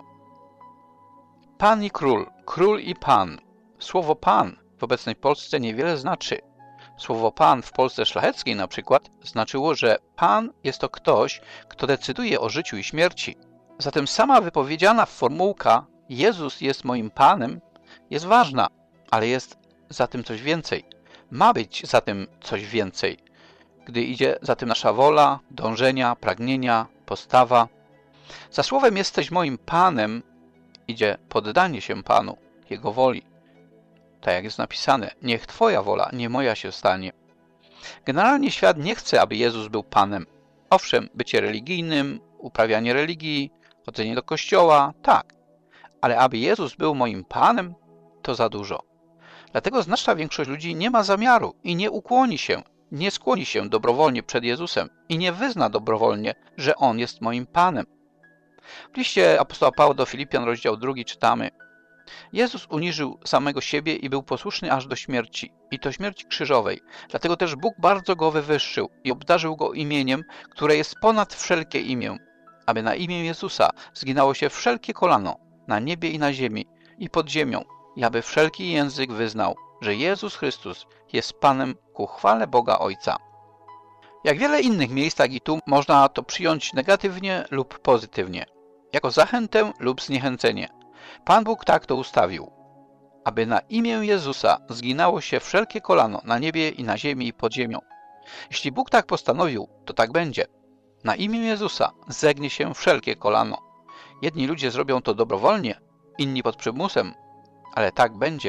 Pan i król, król i pan. Słowo pan w obecnej Polsce niewiele znaczy. Słowo pan w Polsce szlacheckiej na przykład znaczyło, że pan jest to ktoś, kto decyduje o życiu i śmierci. Zatem sama wypowiedziana formułka Jezus jest moim Panem jest ważna, ale jest za tym coś więcej. Ma być za tym coś więcej, gdy idzie za tym nasza wola, dążenia, pragnienia, postawa. Za słowem jesteś moim Panem idzie poddanie się Panu, Jego woli. Tak jak jest napisane, niech Twoja wola, nie moja się stanie. Generalnie świat nie chce, aby Jezus był Panem. Owszem, bycie religijnym, uprawianie religii, chodzenie do kościoła, tak. Ale aby Jezus był moim Panem, to za dużo. Dlatego znaczna większość ludzi nie ma zamiaru i nie ukłoni się, nie skłoni się dobrowolnie przed Jezusem i nie wyzna dobrowolnie, że On jest moim Panem. W liście apostoła Pawła do Filipian, rozdział 2 czytamy: Jezus uniżył samego siebie i był posłuszny aż do śmierci, i to śmierci krzyżowej. Dlatego też Bóg bardzo Go wywyższył i obdarzył Go imieniem, które jest ponad wszelkie imię, aby na imię Jezusa zginało się wszelkie kolano, na niebie i na ziemi, i pod ziemią, i aby wszelki język wyznał, że Jezus Chrystus jest Panem ku chwale Boga Ojca. Jak wiele innych miejsc, tak i tu można to przyjąć negatywnie lub pozytywnie, jako zachętę lub zniechęcenie. Pan Bóg tak to ustawił, aby na imię Jezusa zginało się wszelkie kolano na niebie i na ziemi i pod ziemią. Jeśli Bóg tak postanowił, to tak będzie. Na imię Jezusa zegnie się wszelkie kolano. Jedni ludzie zrobią to dobrowolnie, inni pod przymusem, ale tak będzie.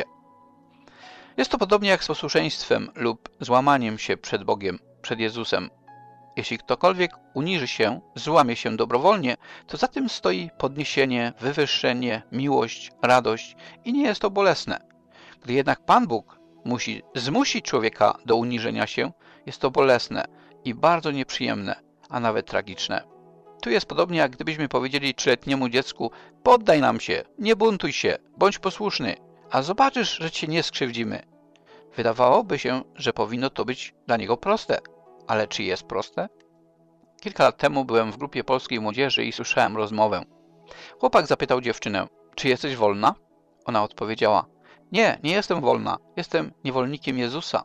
Jest to podobnie jak z posłuszeństwem lub złamaniem się przed Bogiem, przed Jezusem. Jeśli ktokolwiek uniży się, złamie się dobrowolnie, to za tym stoi podniesienie, wywyższenie, miłość, radość i nie jest to bolesne. Gdy jednak Pan Bóg musi zmusić człowieka do uniżenia się, jest to bolesne i bardzo nieprzyjemne, a nawet tragiczne. Tu jest podobnie, jak gdybyśmy powiedzieli 3-letniemu dziecku: poddaj nam się, nie buntuj się, bądź posłuszny, a zobaczysz, że cię nie skrzywdzimy. Wydawałoby się, że powinno to być dla niego proste. Ale czy jest proste? Kilka lat temu byłem w grupie polskiej młodzieży i słyszałem rozmowę. Chłopak zapytał dziewczynę: czy jesteś wolna? Ona odpowiedziała: nie, nie jestem wolna, jestem niewolnikiem Jezusa.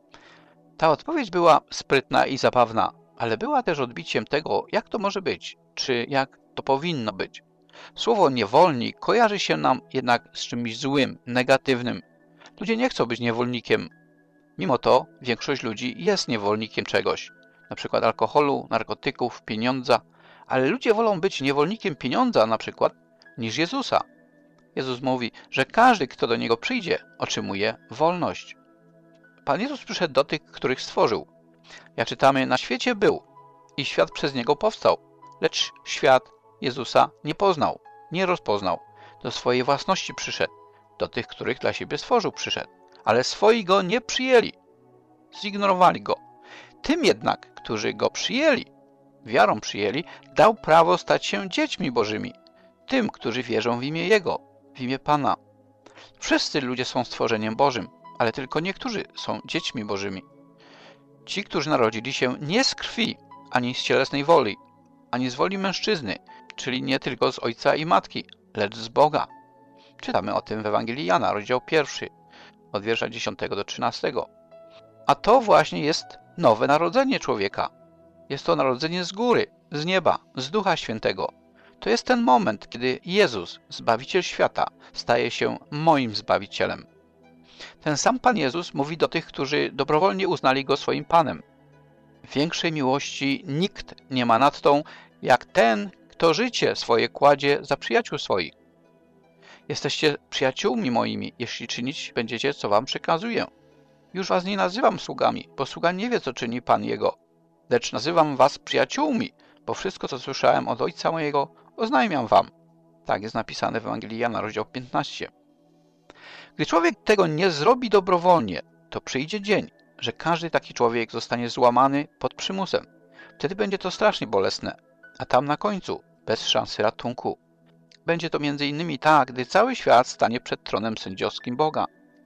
Ta odpowiedź była sprytna i zabawna, ale była też odbiciem tego, jak to może być, czy jak to powinno być. Słowo niewolnik kojarzy się nam jednak z czymś złym, negatywnym. Ludzie nie chcą być niewolnikiem. Mimo to większość ludzi jest niewolnikiem czegoś, na przykład alkoholu, narkotyków, pieniądza, ale ludzie wolą być niewolnikiem pieniądza na przykład niż Jezusa. Jezus mówi, że każdy, kto do Niego przyjdzie, otrzymuje wolność. Pan Jezus przyszedł do tych, których stworzył. Jak czytamy, na świecie był i świat przez Niego powstał, lecz świat Jezusa nie poznał, nie rozpoznał. Do swojej własności przyszedł, do tych, których dla siebie stworzył przyszedł, ale swoi Go nie przyjęli, zignorowali Go. Tym jednak, którzy Go przyjęli, wiarą przyjęli, dał prawo stać się dziećmi Bożymi, tym, którzy wierzą w imię Jego, w imię Pana. Wszyscy ludzie są stworzeniem Bożym, ale tylko niektórzy są dziećmi Bożymi. Ci, którzy narodzili się nie z krwi, ani z cielesnej woli, ani z woli mężczyzny, czyli nie tylko z ojca i matki, lecz z Boga. Czytamy o tym w Ewangelii Jana, rozdział 1, od wiersza 10 do 13. A to właśnie jest nowe narodzenie człowieka. Jest to narodzenie z góry, z nieba, z Ducha Świętego. To jest ten moment, kiedy Jezus, Zbawiciel świata, staje się moim Zbawicielem. Ten sam Pan Jezus mówi do tych, którzy dobrowolnie uznali Go swoim Panem. Większej miłości nikt nie ma nad tą, jak ten, kto życie swoje kładzie za przyjaciół swoich. Jesteście przyjaciółmi moimi, jeśli czynić będziecie, co wam przekazuję. Już was nie nazywam sługami, bo sługa nie wie, co czyni Pan jego. Lecz nazywam was przyjaciółmi, bo wszystko, co słyszałem od Ojca mojego, oznajmiam wam. Tak jest napisane w Ewangelii Jana, rozdział 15. Gdy człowiek tego nie zrobi dobrowolnie, to przyjdzie dzień, że każdy taki człowiek zostanie złamany pod przymusem. Wtedy będzie to strasznie bolesne, a tam na końcu bez szansy ratunku. Będzie to między innymi tak, gdy cały świat stanie przed tronem sędziowskim Boga.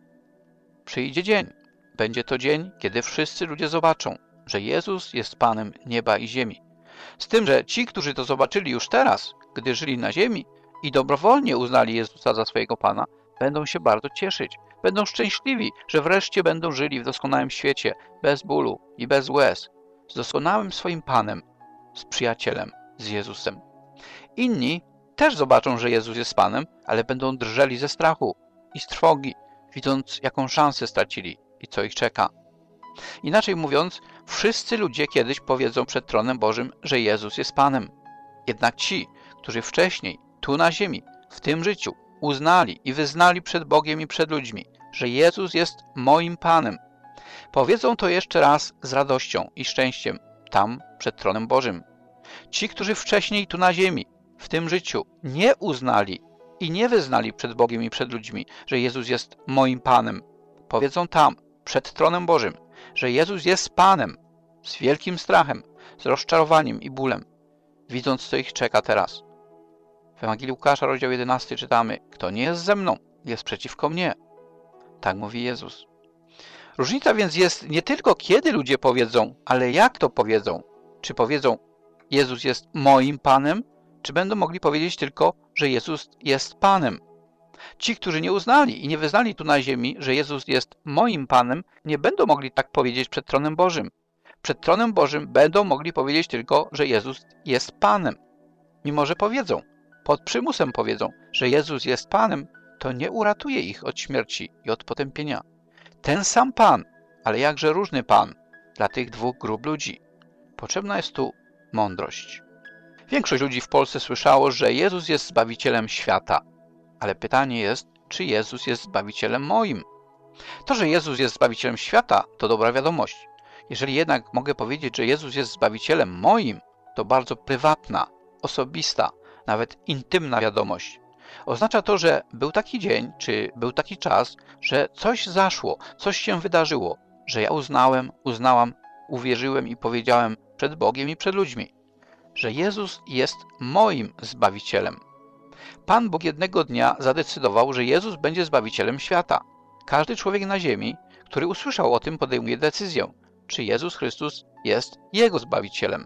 Przyjdzie dzień. Będzie to dzień, kiedy wszyscy ludzie zobaczą, że Jezus jest Panem nieba i ziemi. Z tym, że ci, którzy to zobaczyli już teraz, gdy żyli na ziemi i dobrowolnie uznali Jezusa za swojego Pana, będą się bardzo cieszyć. Będą szczęśliwi, że wreszcie będą żyli w doskonałym świecie, bez bólu i bez łez, z doskonałym swoim Panem, z przyjacielem, z Jezusem. Inni też zobaczą, że Jezus jest Panem, ale będą drżeli ze strachu i z trwogi, widząc, jaką szansę stracili i co ich czeka. Inaczej mówiąc, wszyscy ludzie kiedyś powiedzą przed tronem Bożym, że Jezus jest Panem. Jednak ci, którzy wcześniej, tu na ziemi, w tym życiu, uznali i wyznali przed Bogiem i przed ludźmi, że Jezus jest moim Panem, powiedzą to jeszcze raz z radością i szczęściem tam przed tronem Bożym. Ci, którzy wcześniej tu na ziemi, w tym życiu nie uznali i nie wyznali przed Bogiem i przed ludźmi, że Jezus jest moim Panem, powiedzą tam przed tronem Bożym, że Jezus jest Panem, z wielkim strachem, z rozczarowaniem i bólem, widząc, co ich czeka teraz. W Ewangelii Łukasza, rozdział 11 czytamy: kto nie jest ze mną, jest przeciwko mnie. Tak mówi Jezus. Różnica więc jest nie tylko kiedy ludzie powiedzą, ale jak to powiedzą. Czy powiedzą: Jezus jest moim Panem, czy będą mogli powiedzieć tylko, że Jezus jest Panem. Ci, którzy nie uznali i nie wyznali tu na ziemi, że Jezus jest moim Panem, nie będą mogli tak powiedzieć przed tronem Bożym. Przed tronem Bożym będą mogli powiedzieć tylko, że Jezus jest Panem. Mimo że powiedzą, pod przymusem powiedzą, że Jezus jest Panem, to nie uratuje ich od śmierci i od potępienia. Ten sam Pan, ale jakże różny Pan dla tych dwóch grup ludzi. Potrzebna jest tu mądrość. Większość ludzi w Polsce słyszało, że Jezus jest Zbawicielem świata. Ale pytanie jest, czy Jezus jest Zbawicielem moim? To, że Jezus jest Zbawicielem świata, to dobra wiadomość. Jeżeli jednak mogę powiedzieć, że Jezus jest Zbawicielem moim, to bardzo prywatna, osobista, nawet intymna wiadomość. Oznacza to, że był taki dzień, czy był taki czas, że coś zaszło, coś się wydarzyło, że ja uznałam, uwierzyłem i powiedziałem przed Bogiem i przed ludźmi, że Jezus jest moim Zbawicielem. Pan Bóg jednego dnia zadecydował, że Jezus będzie Zbawicielem świata. Każdy człowiek na ziemi, który usłyszał o tym, podejmuje decyzję, czy Jezus Chrystus jest Jego Zbawicielem.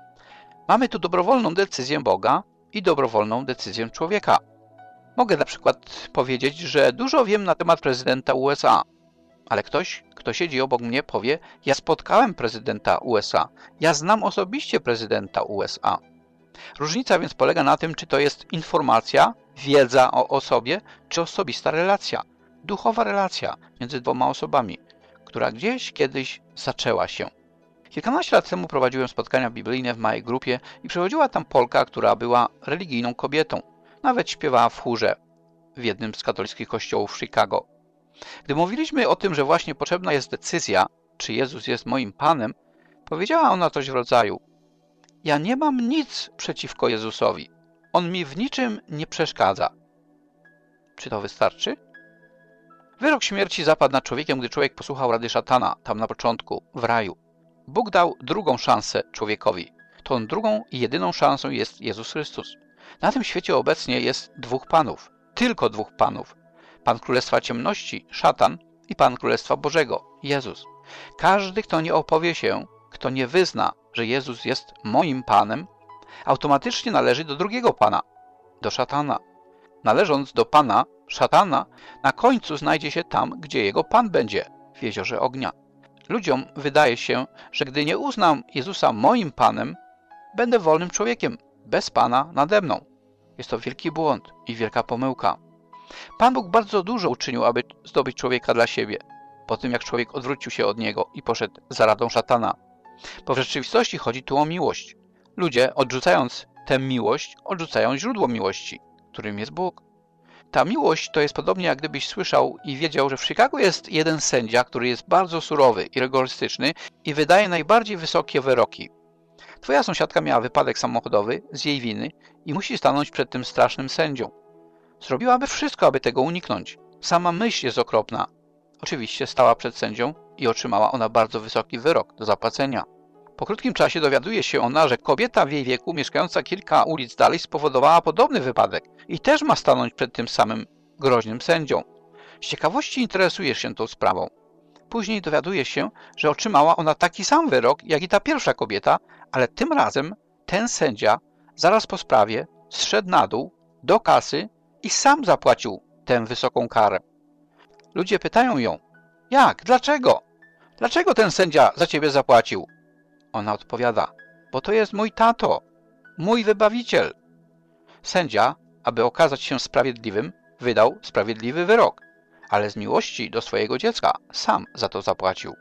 Mamy tu dobrowolną decyzję Boga i dobrowolną decyzję człowieka. Mogę na przykład powiedzieć, że dużo wiem na temat prezydenta USA, ale ktoś, kto siedzi obok mnie, powie: ja spotkałem prezydenta USA, ja znam osobiście prezydenta USA. Różnica więc polega na tym, czy to jest informacja, wiedza o osobie, czy osobista relacja, duchowa relacja między dwoma osobami, która gdzieś kiedyś zaczęła się. Kilkanaście lat temu prowadziłem spotkania biblijne w małej grupie i przychodziła tam Polka, która była religijną kobietą. Nawet śpiewała w chórze w jednym z katolickich kościołów w Chicago. Gdy mówiliśmy o tym, że właśnie potrzebna jest decyzja, czy Jezus jest moim Panem, powiedziała ona coś w rodzaju: ja nie mam nic przeciwko Jezusowi. On mi w niczym nie przeszkadza. Czy to wystarczy? Wyrok śmierci zapadł nad człowiekiem, gdy człowiek posłuchał rady szatana, tam na początku, w raju. Bóg dał drugą szansę człowiekowi. Tą drugą i jedyną szansą jest Jezus Chrystus. Na tym świecie obecnie jest dwóch panów. Tylko dwóch panów. Pan Królestwa Ciemności, szatan, i Pan Królestwa Bożego, Jezus. Każdy, kto nie opowie się, kto nie wyzna, że Jezus jest moim Panem, automatycznie należy do drugiego Pana, do szatana. Należąc do Pana, szatana, na końcu znajdzie się tam, gdzie jego Pan będzie, w jeziorze ognia. Ludziom wydaje się, że gdy nie uznam Jezusa moim Panem, będę wolnym człowiekiem, bez Pana nade mną. Jest to wielki błąd i wielka pomyłka. Pan Bóg bardzo dużo uczynił, aby zdobyć człowieka dla siebie, po tym jak człowiek odwrócił się od Niego i poszedł za radą szatana. Bo w rzeczywistości chodzi tu o miłość. Ludzie, odrzucając tę miłość, odrzucają źródło miłości, którym jest Bóg. Ta miłość to jest podobnie, jak gdybyś słyszał i wiedział, że w Chicago jest jeden sędzia, który jest bardzo surowy i rygorystyczny i wydaje najbardziej wysokie wyroki. Twoja sąsiadka miała wypadek samochodowy z jej winy i musi stanąć przed tym strasznym sędzią. Zrobiłaby wszystko, aby tego uniknąć. Sama myśl jest okropna. Oczywiście stała przed sędzią i otrzymała ona bardzo wysoki wyrok do zapłacenia. Po krótkim czasie dowiaduje się ona, że kobieta w jej wieku, mieszkająca kilka ulic dalej, spowodowała podobny wypadek i też ma stanąć przed tym samym groźnym sędzią. Z ciekawości interesujesz się tą sprawą. Później dowiaduje się, że otrzymała ona taki sam wyrok, jak i ta pierwsza kobieta, ale tym razem ten sędzia zaraz po sprawie zszedł na dół do kasy i sam zapłacił tę wysoką karę. Ludzie pytają ją, jak, dlaczego? Dlaczego ten sędzia za ciebie zapłacił? Ona odpowiada, bo to jest mój tato, mój wybawiciel. Sędzia, aby okazać się sprawiedliwym, wydał sprawiedliwy wyrok, ale z miłości do swojego dziecka sam za to zapłacił.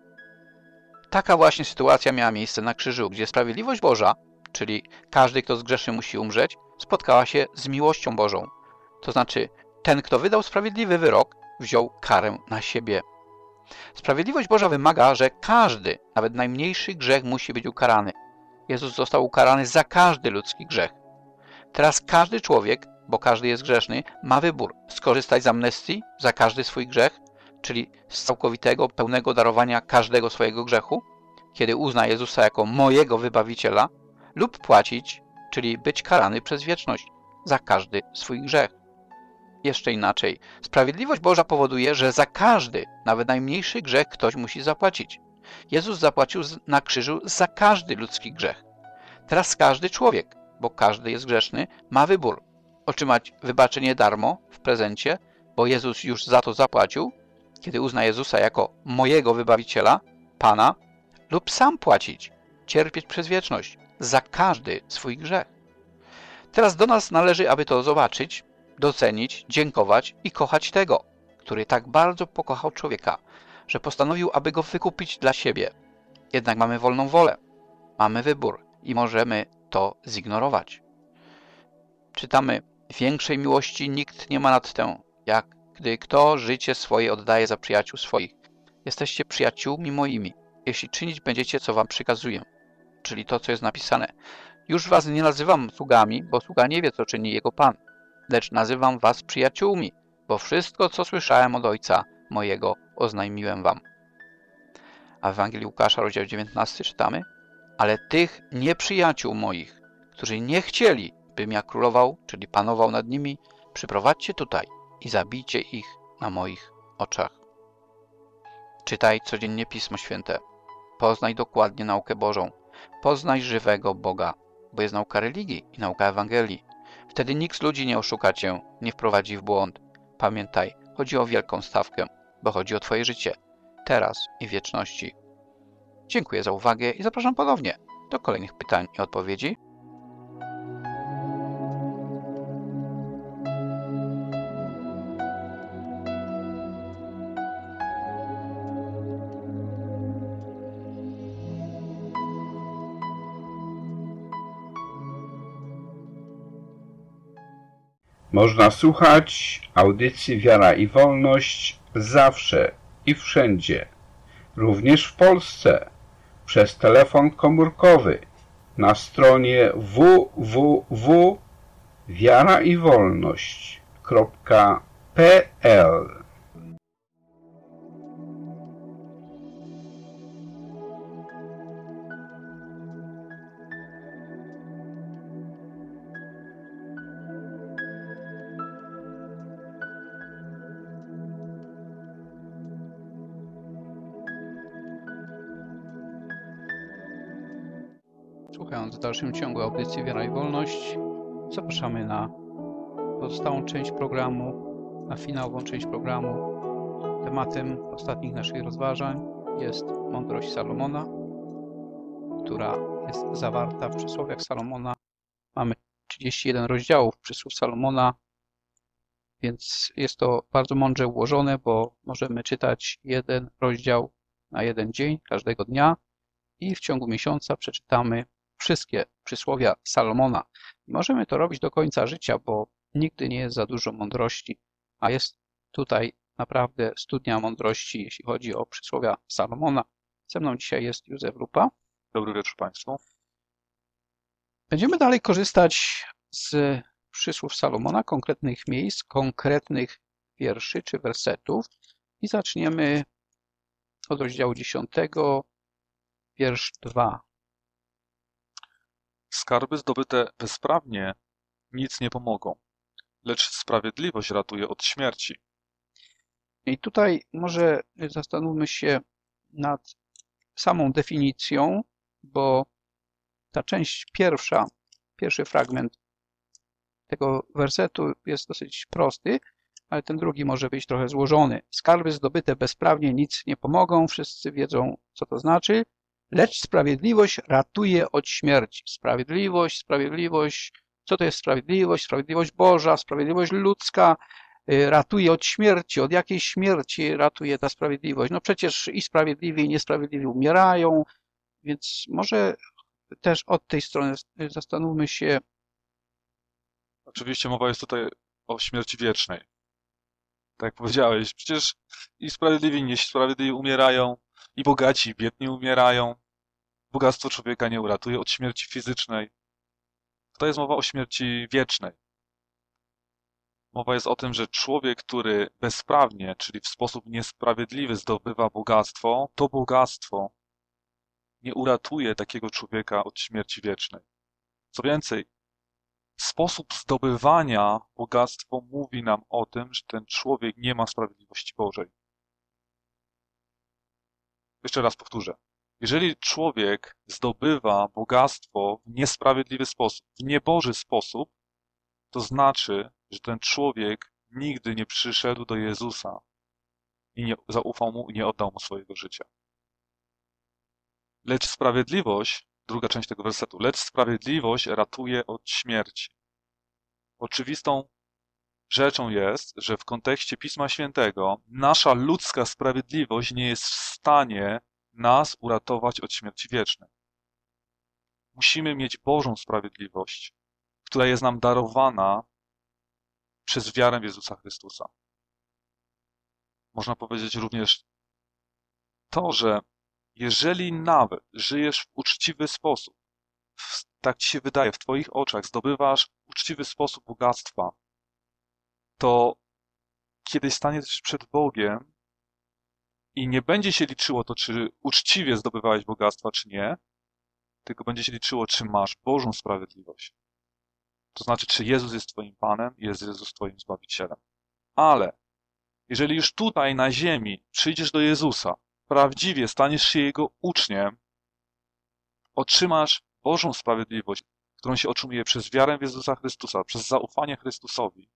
Taka właśnie sytuacja miała miejsce na krzyżu, gdzie sprawiedliwość Boża, czyli każdy, kto zgrzeszy, musi umrzeć, spotkała się z miłością Bożą. To znaczy, ten, kto wydał sprawiedliwy wyrok, wziął karę na siebie. Sprawiedliwość Boża wymaga, że każdy, nawet najmniejszy grzech musi być ukarany. Jezus został ukarany za każdy ludzki grzech. Teraz każdy człowiek, bo każdy jest grzeszny, ma wybór skorzystać z amnestii za każdy swój grzech, czyli z całkowitego, pełnego darowania każdego swojego grzechu, kiedy uzna Jezusa jako mojego wybawiciela, lub płacić, czyli być karany przez wieczność za każdy swój grzech. Jeszcze inaczej, sprawiedliwość Boża powoduje, że za każdy, nawet najmniejszy grzech ktoś musi zapłacić. Jezus zapłacił na krzyżu za każdy ludzki grzech. Teraz każdy człowiek, bo każdy jest grzeszny, ma wybór. Otrzymać wybaczenie darmo w prezencie, bo Jezus już za to zapłacił, kiedy uzna Jezusa jako mojego wybawiciela, Pana, lub sam płacić, cierpieć przez wieczność za każdy swój grzech. Teraz do nas należy, aby to zobaczyć, docenić, dziękować i kochać tego, który tak bardzo pokochał człowieka, że postanowił, aby go wykupić dla siebie. Jednak mamy wolną wolę, mamy wybór i możemy to zignorować. Czytamy, większej miłości nikt nie ma nad tę, jak gdy kto życie swoje oddaje za przyjaciół swoich. Jesteście przyjaciółmi moimi, jeśli czynić będziecie, co wam przykazuję, czyli to, co jest napisane. Już was nie nazywam sługami, bo sługa nie wie, co czyni jego Pan, lecz nazywam was przyjaciółmi, bo wszystko, co słyszałem od Ojca mojego, oznajmiłem wam. A w Ewangelii Łukasza, rozdział 19 czytamy, ale tych nieprzyjaciół moich, którzy nie chcieli, bym ja królował, czyli panował nad nimi, przyprowadźcie tutaj i zabijcie ich na moich oczach. Czytaj codziennie Pismo Święte. Poznaj dokładnie naukę Bożą. Poznaj żywego Boga, bo jest nauka religii i nauka Ewangelii. Wtedy nikt z ludzi nie oszuka cię, nie wprowadzi w błąd. Pamiętaj, chodzi o wielką stawkę, bo chodzi o twoje życie, teraz i w wieczności. Dziękuję za uwagę i zapraszam ponownie do kolejnych pytań i odpowiedzi. Można słuchać audycji Wiara i Wolność zawsze i wszędzie, również w Polsce, przez telefon komórkowy na stronie www.wiaraiwolność.pl. Słuchając w dalszym ciągu audycji Wiara i Wolność, zapraszamy na pozostałą część programu, na finałową część programu. Tematem ostatnich naszych rozważań jest mądrość Salomona, która jest zawarta w przysłowiach Salomona. Mamy 31 rozdziałów przysłów Salomona, Więc jest to bardzo mądrze ułożone, bo możemy czytać jeden rozdział na jeden dzień, każdego dnia i w ciągu miesiąca przeczytamy wszystkie przysłowia Salomona. I możemy to robić do końca życia, bo nigdy nie jest za dużo mądrości, a jest tutaj naprawdę studnia mądrości, jeśli chodzi o przysłowia Salomona. Ze mną dzisiaj jest Józef Rupa. Dobry wieczór Państwu. Będziemy dalej korzystać z przysłów Salomona, konkretnych miejsc, konkretnych wierszy czy wersetów i zaczniemy od rozdziału 10, wiersz 2. Skarby zdobyte bezprawnie nic nie pomogą, lecz sprawiedliwość ratuje od śmierci. I tutaj może zastanówmy się nad samą definicją, bo ta część pierwsza, pierwszy fragment tego wersetu jest dosyć prosty, ale ten drugi może być trochę złożony. Skarby zdobyte bezprawnie nic nie pomogą, wszyscy wiedzą, co to znaczy, lecz sprawiedliwość ratuje od śmierci. Sprawiedliwość, co to jest sprawiedliwość? Sprawiedliwość Boża, sprawiedliwość ludzka ratuje od śmierci. Od jakiej śmierci ratuje ta sprawiedliwość? No przecież i sprawiedliwi, i niesprawiedliwi umierają, więc może też od tej strony zastanówmy się. Oczywiście mowa jest tutaj o śmierci wiecznej. Tak jak powiedziałeś, przecież i sprawiedliwi, i niesprawiedliwi umierają, i bogaci, i biedni umierają. Bogactwo człowieka nie uratuje od śmierci fizycznej. Tutaj jest mowa o śmierci wiecznej. Mowa jest o tym, że człowiek, który bezprawnie, czyli w sposób niesprawiedliwy zdobywa bogactwo, to bogactwo nie uratuje takiego człowieka od śmierci wiecznej. Co więcej, sposób zdobywania bogactwa mówi nam o tym, że ten człowiek nie ma sprawiedliwości Bożej. Jeszcze raz powtórzę. Jeżeli człowiek zdobywa bogactwo w niesprawiedliwy sposób, w nieboży sposób, to znaczy, że ten człowiek nigdy nie przyszedł do Jezusa i nie zaufał Mu i nie oddał Mu swojego życia. Lecz sprawiedliwość, druga część tego wersetu, lecz sprawiedliwość ratuje od śmierci. Oczywistą rzeczą jest, że w kontekście Pisma Świętego nasza ludzka sprawiedliwość nie jest w stanie nas uratować od śmierci wiecznej. Musimy mieć Bożą sprawiedliwość, która jest nam darowana przez wiarę w Jezusa Chrystusa. Można powiedzieć również to, że jeżeli nawet żyjesz w uczciwy sposób, tak ci się wydaje, w twoich oczach zdobywasz w uczciwy sposób bogactwa, to kiedy staniesz przed Bogiem i nie będzie się liczyło to, czy uczciwie zdobywałeś bogactwa, czy nie, tylko będzie się liczyło, czy masz Bożą sprawiedliwość. To znaczy, czy Jezus jest twoim Panem i jest Jezus twoim Zbawicielem. Ale jeżeli już tutaj na ziemi przyjdziesz do Jezusa, prawdziwie staniesz się Jego uczniem, otrzymasz Bożą sprawiedliwość, którą się otrzymuje przez wiarę w Jezusa Chrystusa, przez zaufanie Chrystusowi,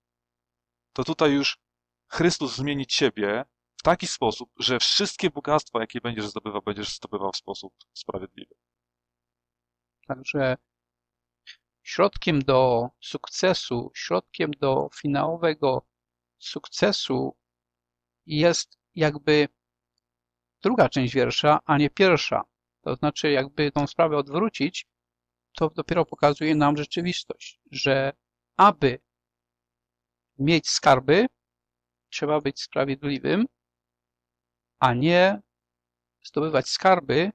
to tutaj już Chrystus zmieni ciebie w taki sposób, że wszystkie bogactwa, jakie będziesz zdobywał w sposób sprawiedliwy. Także środkiem do sukcesu, środkiem do finałowego sukcesu jest jakby druga część wiersza, a nie pierwsza. To znaczy, jakby tą sprawę odwrócić, to dopiero pokazuje nam rzeczywistość, że aby mieć skarby, trzeba być sprawiedliwym, a nie zdobywać skarby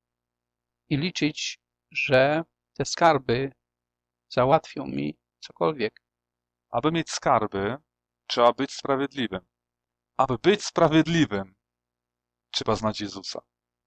i liczyć, że te skarby załatwią mi cokolwiek. Aby mieć skarby, trzeba być sprawiedliwym. Aby być sprawiedliwym, trzeba znać Jezusa.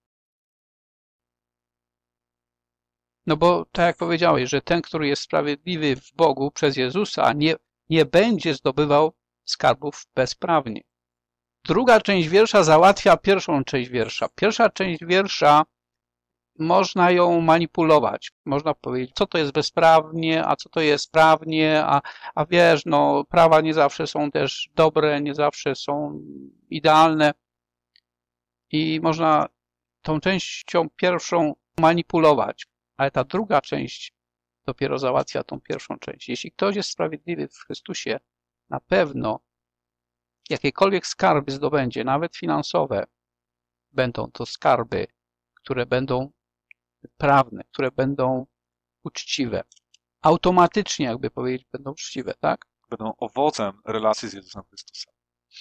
No bo tak jak powiedziałeś, że ten, który jest sprawiedliwy w Bogu przez Jezusa, nie będzie zdobywał skarbów bezprawnie. Druga część wiersza załatwia pierwszą część wiersza. Pierwsza część wiersza można ją manipulować. Można powiedzieć, co to jest bezprawnie, a co to jest prawnie, a wiesz, no prawa nie zawsze są też dobre, nie zawsze są idealne. I można tą częścią pierwszą manipulować, ale ta druga część dopiero załatwia tą pierwszą część. Jeśli ktoś jest sprawiedliwy w Chrystusie, na pewno jakiekolwiek skarby zdobędzie, nawet finansowe, będą to skarby, które będą prawne, które będą uczciwe. Automatycznie, jakby powiedzieć, będą uczciwe, tak? Będą owocem relacji z Jezusem Chrystusem.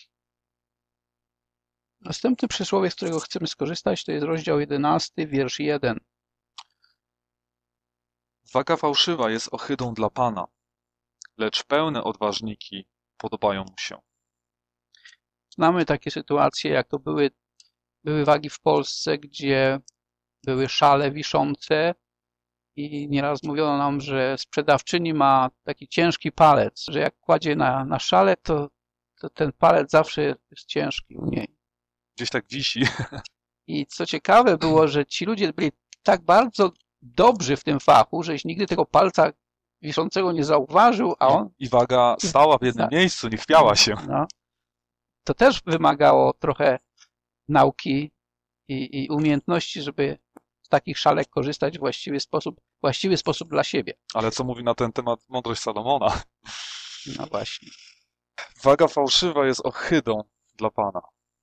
Następne przysłowie, z którego chcemy skorzystać, to jest rozdział 11, wiersz 1. Waga fałszywa jest ohydą dla Pana, lecz pełne odważniki podobają mu się. Znamy takie sytuacje, jak to były wagi w Polsce, gdzie były szale wiszące i nieraz mówiono nam, że sprzedawczyni ma taki ciężki palec, że jak kładzie na szale, to ten palec zawsze jest ciężki u niej. Gdzieś tak wisi. I co ciekawe było, że ci ludzie byli tak bardzo dobrzy w tym fachu, żeś nigdy tego palca wiszącego nie zauważył, a on... I waga stała w jednym miejscu, nie chwiała się. No. To też wymagało trochę nauki i umiejętności, żeby z takich szalek korzystać w właściwy sposób dla siebie. Ale co mówi na ten temat mądrość Salomona? No właśnie. Waga fałszywa jest ohydą dla Pana.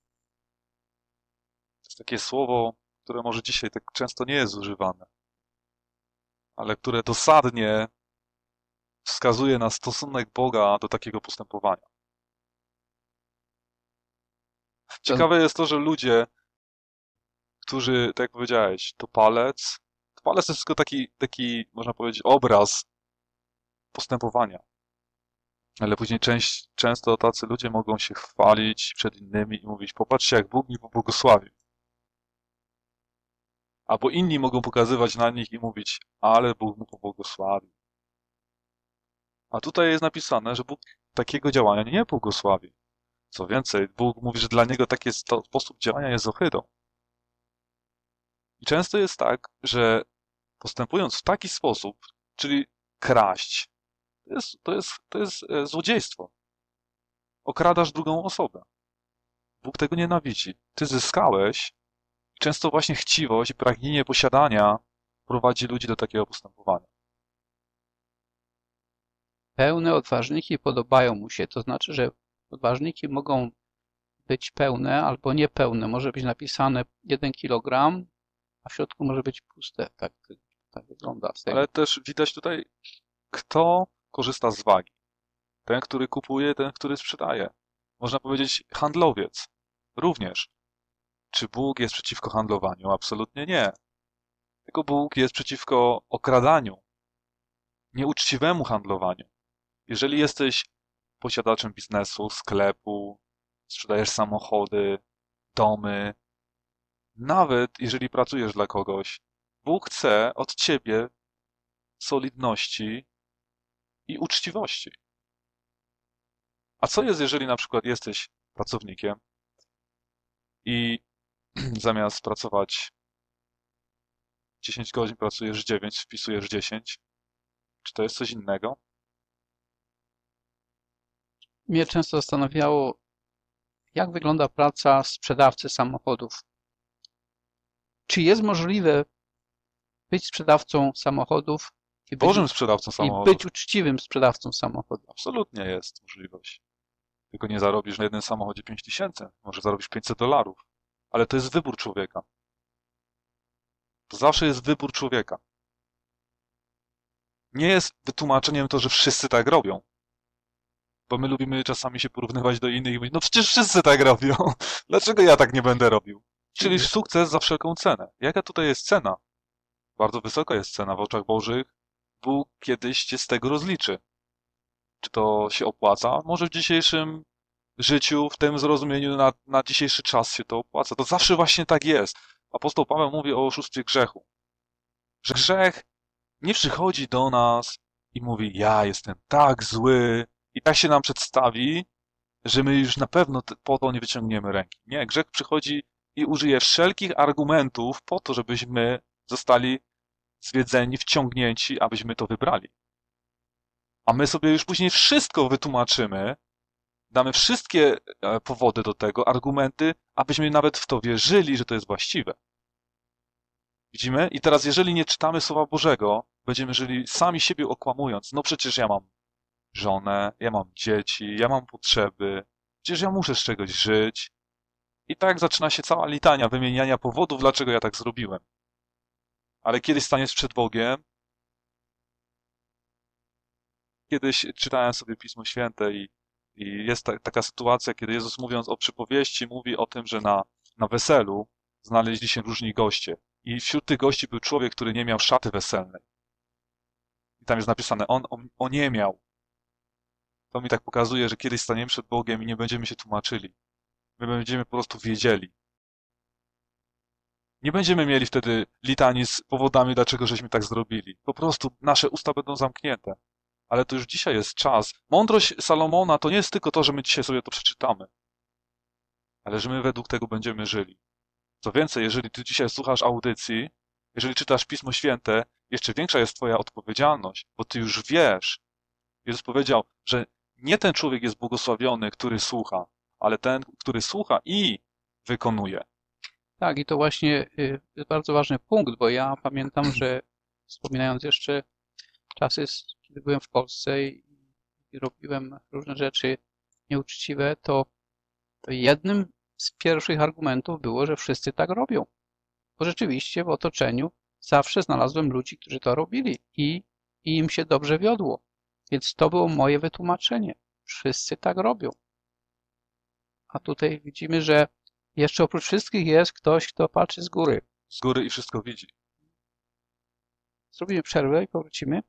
To jest takie słowo, które może dzisiaj tak często nie jest używane, ale które dosadnie wskazuje na stosunek Boga do takiego postępowania. Ciekawe jest to, że ludzie, którzy, tak jak powiedziałeś, to palec to jest tylko taki, można powiedzieć, obraz postępowania. Ale później często tacy ludzie mogą się chwalić przed innymi i mówić, popatrzcie, jak Bóg mi pobłogosławił. Albo inni mogą pokazywać na nich i mówić, ale Bóg mu pobłogosławił. A tutaj jest napisane, że Bóg takiego działania nie błogosławi. Co więcej, Bóg mówi, że dla niego taki sposób działania jest ohydą. I często jest tak, że postępując w taki sposób, czyli kraść, to jest złodziejstwo. Okradasz drugą osobę. Bóg tego nienawidzi. Ty zyskałeś. Często właśnie chciwość i pragnienie posiadania prowadzi ludzi do takiego postępowania. Pełne odważniki podobają mu się. To znaczy, że odważniki mogą być pełne albo niepełne. Może być napisane 1 kilogram, a w środku może być puste. Tak wygląda. Ale też widać tutaj, kto korzysta z wagi. Ten, który kupuje, ten, który sprzedaje. Można powiedzieć handlowiec. Również. Czy Bóg jest przeciwko handlowaniu? Absolutnie nie. Tylko Bóg jest przeciwko okradaniu, nieuczciwemu handlowaniu. Jeżeli jesteś posiadaczem biznesu, sklepu, sprzedajesz samochody, domy, nawet jeżeli pracujesz dla kogoś, Bóg chce od ciebie solidności i uczciwości. A co jest, jeżeli na przykład jesteś pracownikiem i zamiast pracować 10 godzin, pracujesz 9, wpisujesz 10? Czy to jest coś innego? Mnie często zastanawiało, jak wygląda praca sprzedawcy samochodów. Czy jest możliwe być sprzedawcą samochodów Bożym sprzedawcą samochodów. I być uczciwym sprzedawcą samochodów? Absolutnie jest możliwość. Tylko nie zarobisz na jednym samochodzie 5000, może zarobisz $500. Ale to jest wybór człowieka. To zawsze jest wybór człowieka. Nie jest wytłumaczeniem to, że wszyscy tak robią. Bo my lubimy czasami się porównywać do innych i mówić, no przecież wszyscy tak robią. Dlaczego ja tak nie będę robił? Czyli sukces za wszelką cenę. Jaka tutaj jest cena? Bardzo wysoka jest cena w oczach Bożych. Bóg kiedyś cię z tego rozliczy. Czy to się opłaca? Może w dzisiejszym życiu, w tym zrozumieniu na dzisiejszy czas się to opłaca. To zawsze właśnie tak jest. Apostoł Paweł mówi o oszustwie grzechu. Że grzech nie przychodzi do nas i mówi, ja jestem tak zły i tak się nam przedstawi, że my już na pewno po to nie wyciągniemy ręki. Nie, grzech przychodzi i użyje wszelkich argumentów po to, żebyśmy zostali zwiedzeni, wciągnięci, abyśmy to wybrali. A my sobie już później wszystko wytłumaczymy, damy wszystkie powody do tego, argumenty, abyśmy nawet w to wierzyli, że to jest właściwe. Widzimy? I teraz, jeżeli nie czytamy Słowa Bożego, będziemy żyli sami siebie okłamując. No przecież ja mam żonę, ja mam dzieci, ja mam potrzeby, przecież ja muszę z czegoś żyć. I tak zaczyna się cała litania wymieniania powodów, dlaczego ja tak zrobiłem. Ale kiedyś staniesz przed Bogiem. Kiedyś czytałem sobie Pismo Święte i jest taka sytuacja, kiedy Jezus, mówiąc o przypowieści, mówi o tym, że na weselu znaleźli się różni goście. I wśród tych gości był człowiek, który nie miał szaty weselnej. I tam jest napisane, on nie miał. To mi tak pokazuje, że kiedyś staniemy przed Bogiem i nie będziemy się tłumaczyli. My będziemy po prostu wiedzieli. Nie będziemy mieli wtedy litanii z powodami, dlaczego żeśmy tak zrobili. Po prostu nasze usta będą zamknięte. Ale to już dzisiaj jest czas. Mądrość Salomona to nie jest tylko to, że my dzisiaj sobie to przeczytamy, ale że my według tego będziemy żyli. Co więcej, jeżeli ty dzisiaj słuchasz audycji, jeżeli czytasz Pismo Święte, jeszcze większa jest twoja odpowiedzialność, bo ty już wiesz. Jezus powiedział, że nie ten człowiek jest błogosławiony, który słucha, ale ten, który słucha i wykonuje. Tak, i to właśnie jest bardzo ważny punkt, bo ja pamiętam, że wspominając jeszcze czasy, kiedy byłem w Polsce i robiłem różne rzeczy nieuczciwe, to jednym z pierwszych argumentów było, że wszyscy tak robią. Bo rzeczywiście w otoczeniu zawsze znalazłem ludzi, którzy to robili i im się dobrze wiodło. Więc to było moje wytłumaczenie. Wszyscy tak robią. A tutaj widzimy, że jeszcze oprócz wszystkich jest ktoś, kto patrzy z góry. Z góry i wszystko widzi. Zrobimy przerwę i powrócimy.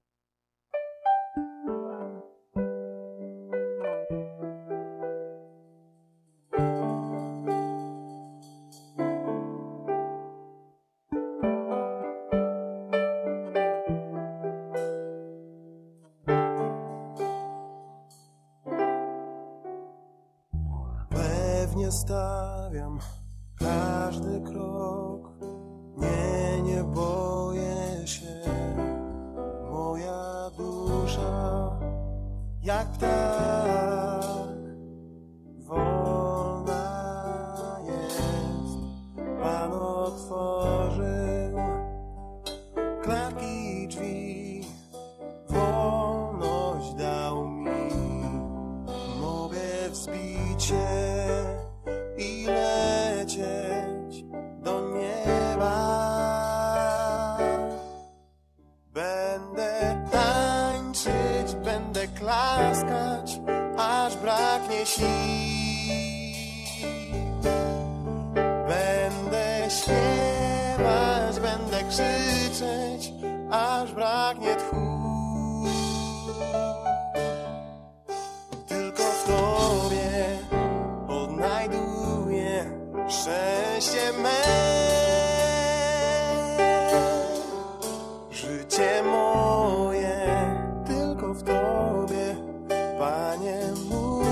Pewnie stawiam każdy krok, nie boję się. Moja dusza jak ptak wolna jest. Pan otworzył klatki, drzwi, wolność dał mi. Mogę wzbić się i lecieć do nieba. Będę tańczyć, będę klaskać, aż braknie sił. Będę śpiewać, będę krzyczeć, aż braknie tchu. Tylko w Tobie odnajduję szczęście me. Życie moje tylko w Tobie, Panie mój.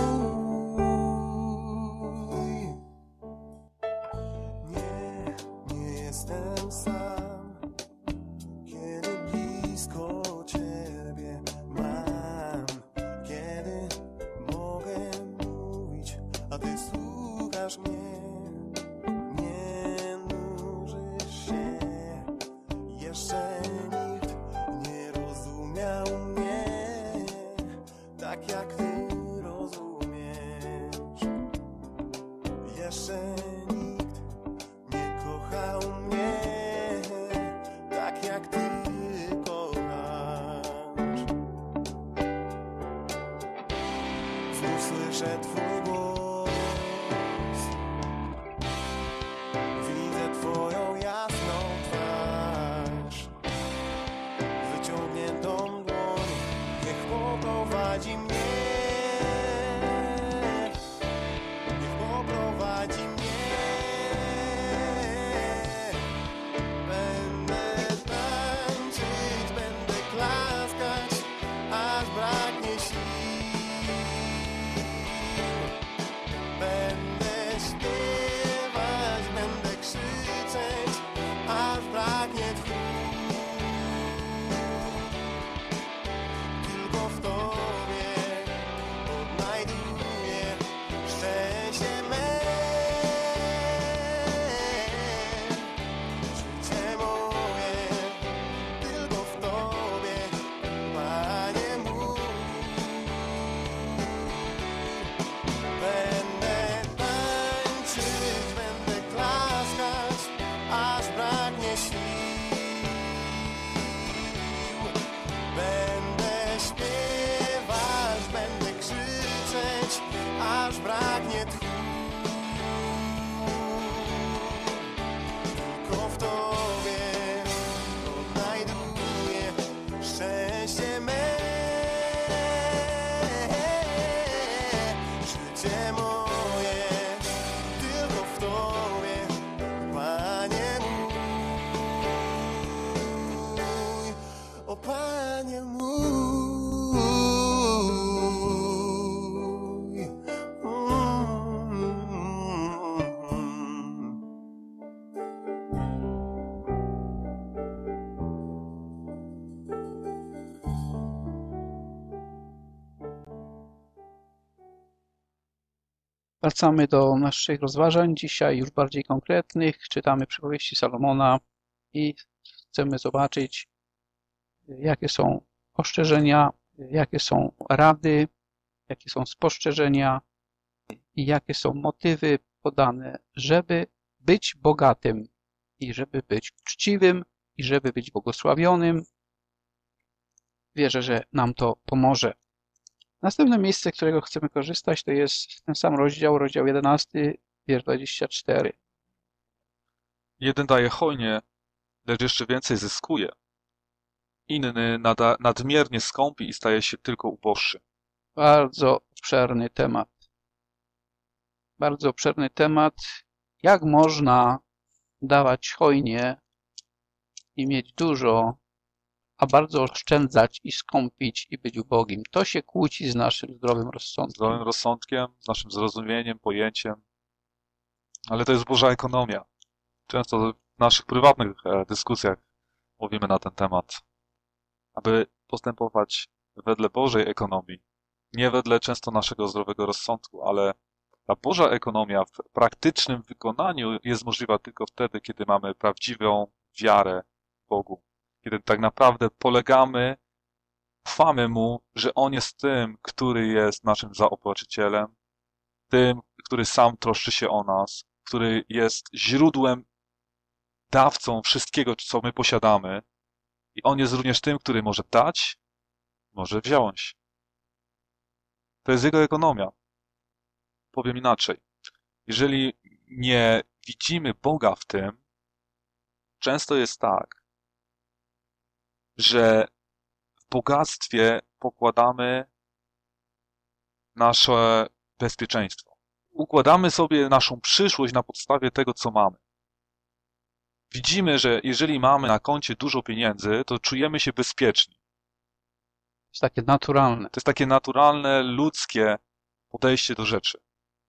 Nie jestem sam, kiedy blisko Ciebie mam, kiedy mogę mówić, a Ty słuchasz mnie. Nie nużysz się, jeszcze nikt nie rozumiał mnie tak jak Ty rozumiesz. Jeszcze nikt nie kochał mnie tak jak Ty kochasz. Znów słyszę Twój głos, widzę Twoją jasną twarz, wyciągniętą dłoń, niech poprowadzi mnie. Niech poprowadzi mnie. Będę tańczyć, będę klaskać, aż braknie sił. Będę śpiewać, będę krzyczeć, aż braknie tchu. Tylko w Tobie odnajduję szczęście me. Życie moje tylko w Tobie, Panie mój. Będę tańczyć, będę klaskać, aż braknie sił. Będę śpiewać, będę krzyczeć, aż braknie tchu. Tylko w Tobie odnajduję szczęście me. Życie moje tylko w Tobie, Panie mój. O Panie mój. Wracamy do naszych rozważań, dzisiaj już bardziej konkretnych. Czytamy przypowieści Salomona i chcemy zobaczyć, jakie są ostrzeżenia, jakie są rady, jakie są spostrzeżenia i jakie są motywy podane, żeby być bogatym i żeby być uczciwym i żeby być błogosławionym. Wierzę, że nam to pomoże. Następne miejsce, z którego chcemy korzystać, to jest ten sam rozdział 11, wiersz 24. Jeden daje hojnie, lecz jeszcze więcej zyskuje. Inny nadmiernie skąpi i staje się tylko uboższy. Bardzo obszerny temat. Bardzo obszerny temat. Jak można dawać hojnie i mieć dużo, a bardzo oszczędzać i skąpić i być ubogim. To się kłóci z naszym zdrowym rozsądkiem. Zdrowym rozsądkiem, z naszym zrozumieniem, pojęciem. Ale to jest Boża ekonomia. Często w naszych prywatnych dyskusjach mówimy na ten temat. Aby postępować wedle Bożej ekonomii, nie wedle często naszego zdrowego rozsądku, ale ta Boża ekonomia w praktycznym wykonaniu jest możliwa tylko wtedy, kiedy mamy prawdziwą wiarę w Bogu. Kiedy tak naprawdę polegamy, ufamy Mu, że On jest tym, który jest naszym zaopłaczycielem, tym, który sam troszczy się o nas, który jest źródłem, dawcą wszystkiego, co my posiadamy. I On jest również tym, który może dać, może wziąć. To jest Jego ekonomia. Powiem inaczej. Jeżeli nie widzimy Boga w tym, często jest tak, że w bogactwie pokładamy nasze bezpieczeństwo. Układamy sobie naszą przyszłość na podstawie tego, co mamy. Widzimy, że jeżeli mamy na koncie dużo pieniędzy, to czujemy się bezpieczni. To jest takie naturalne. To jest takie naturalne, ludzkie podejście do rzeczy.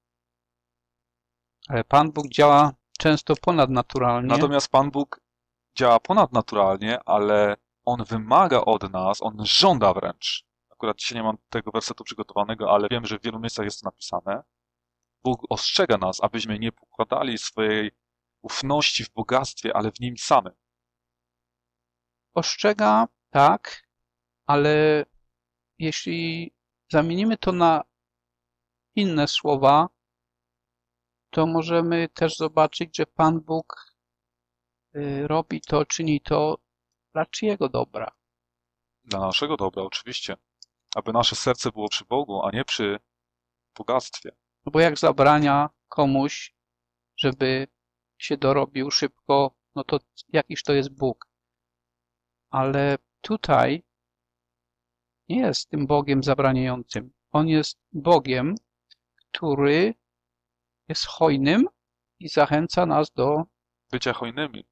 Ale Pan Bóg działa często ponadnaturalnie. Natomiast Pan Bóg działa ponadnaturalnie, ale On wymaga od nas, On żąda wręcz. Akurat dzisiaj nie mam tego wersetu przygotowanego, ale wiem, że w wielu miejscach jest to napisane. Bóg ostrzega nas, abyśmy nie pokładali swojej ufności w bogactwie, ale w Nim samym. Ostrzega, tak, ale jeśli zamienimy to na inne słowa, to możemy też zobaczyć, że Pan Bóg robi to, czyni to dla czyjego dobra? Dla naszego dobra, oczywiście. Aby nasze serce było przy Bogu, a nie przy bogactwie. No bo jak zabrania komuś, żeby się dorobił szybko, no to jakiż to jest Bóg. Ale tutaj nie jest tym Bogiem zabraniającym. On jest Bogiem, który jest hojnym i zachęca nas do bycia hojnymi.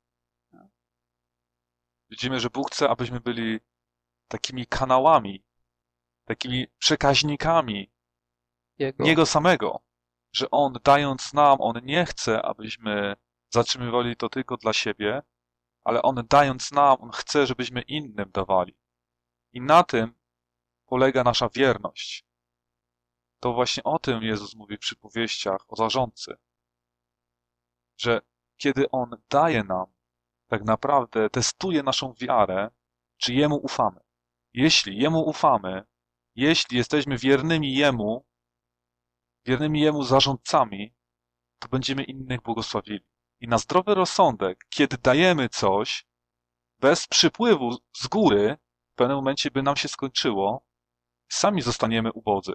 Widzimy, że Bóg chce, abyśmy byli takimi kanałami, takimi przekaźnikami Niego samego. Że On, dając nam, On nie chce, abyśmy zatrzymywali to tylko dla siebie, ale On, dając nam, On chce, żebyśmy innym dawali. I na tym polega nasza wierność. To właśnie o tym Jezus mówi w przypowieściach o zarządcy. Że kiedy On daje nam, tak naprawdę testuje naszą wiarę, czy Jemu ufamy. Jeśli Jemu ufamy, jeśli jesteśmy wiernymi Jemu, wiernymi Jemu zarządcami, to będziemy innych błogosławili. I na zdrowy rozsądek, kiedy dajemy coś, bez przypływu z góry, w pewnym momencie by nam się skończyło, sami zostaniemy ubodzy.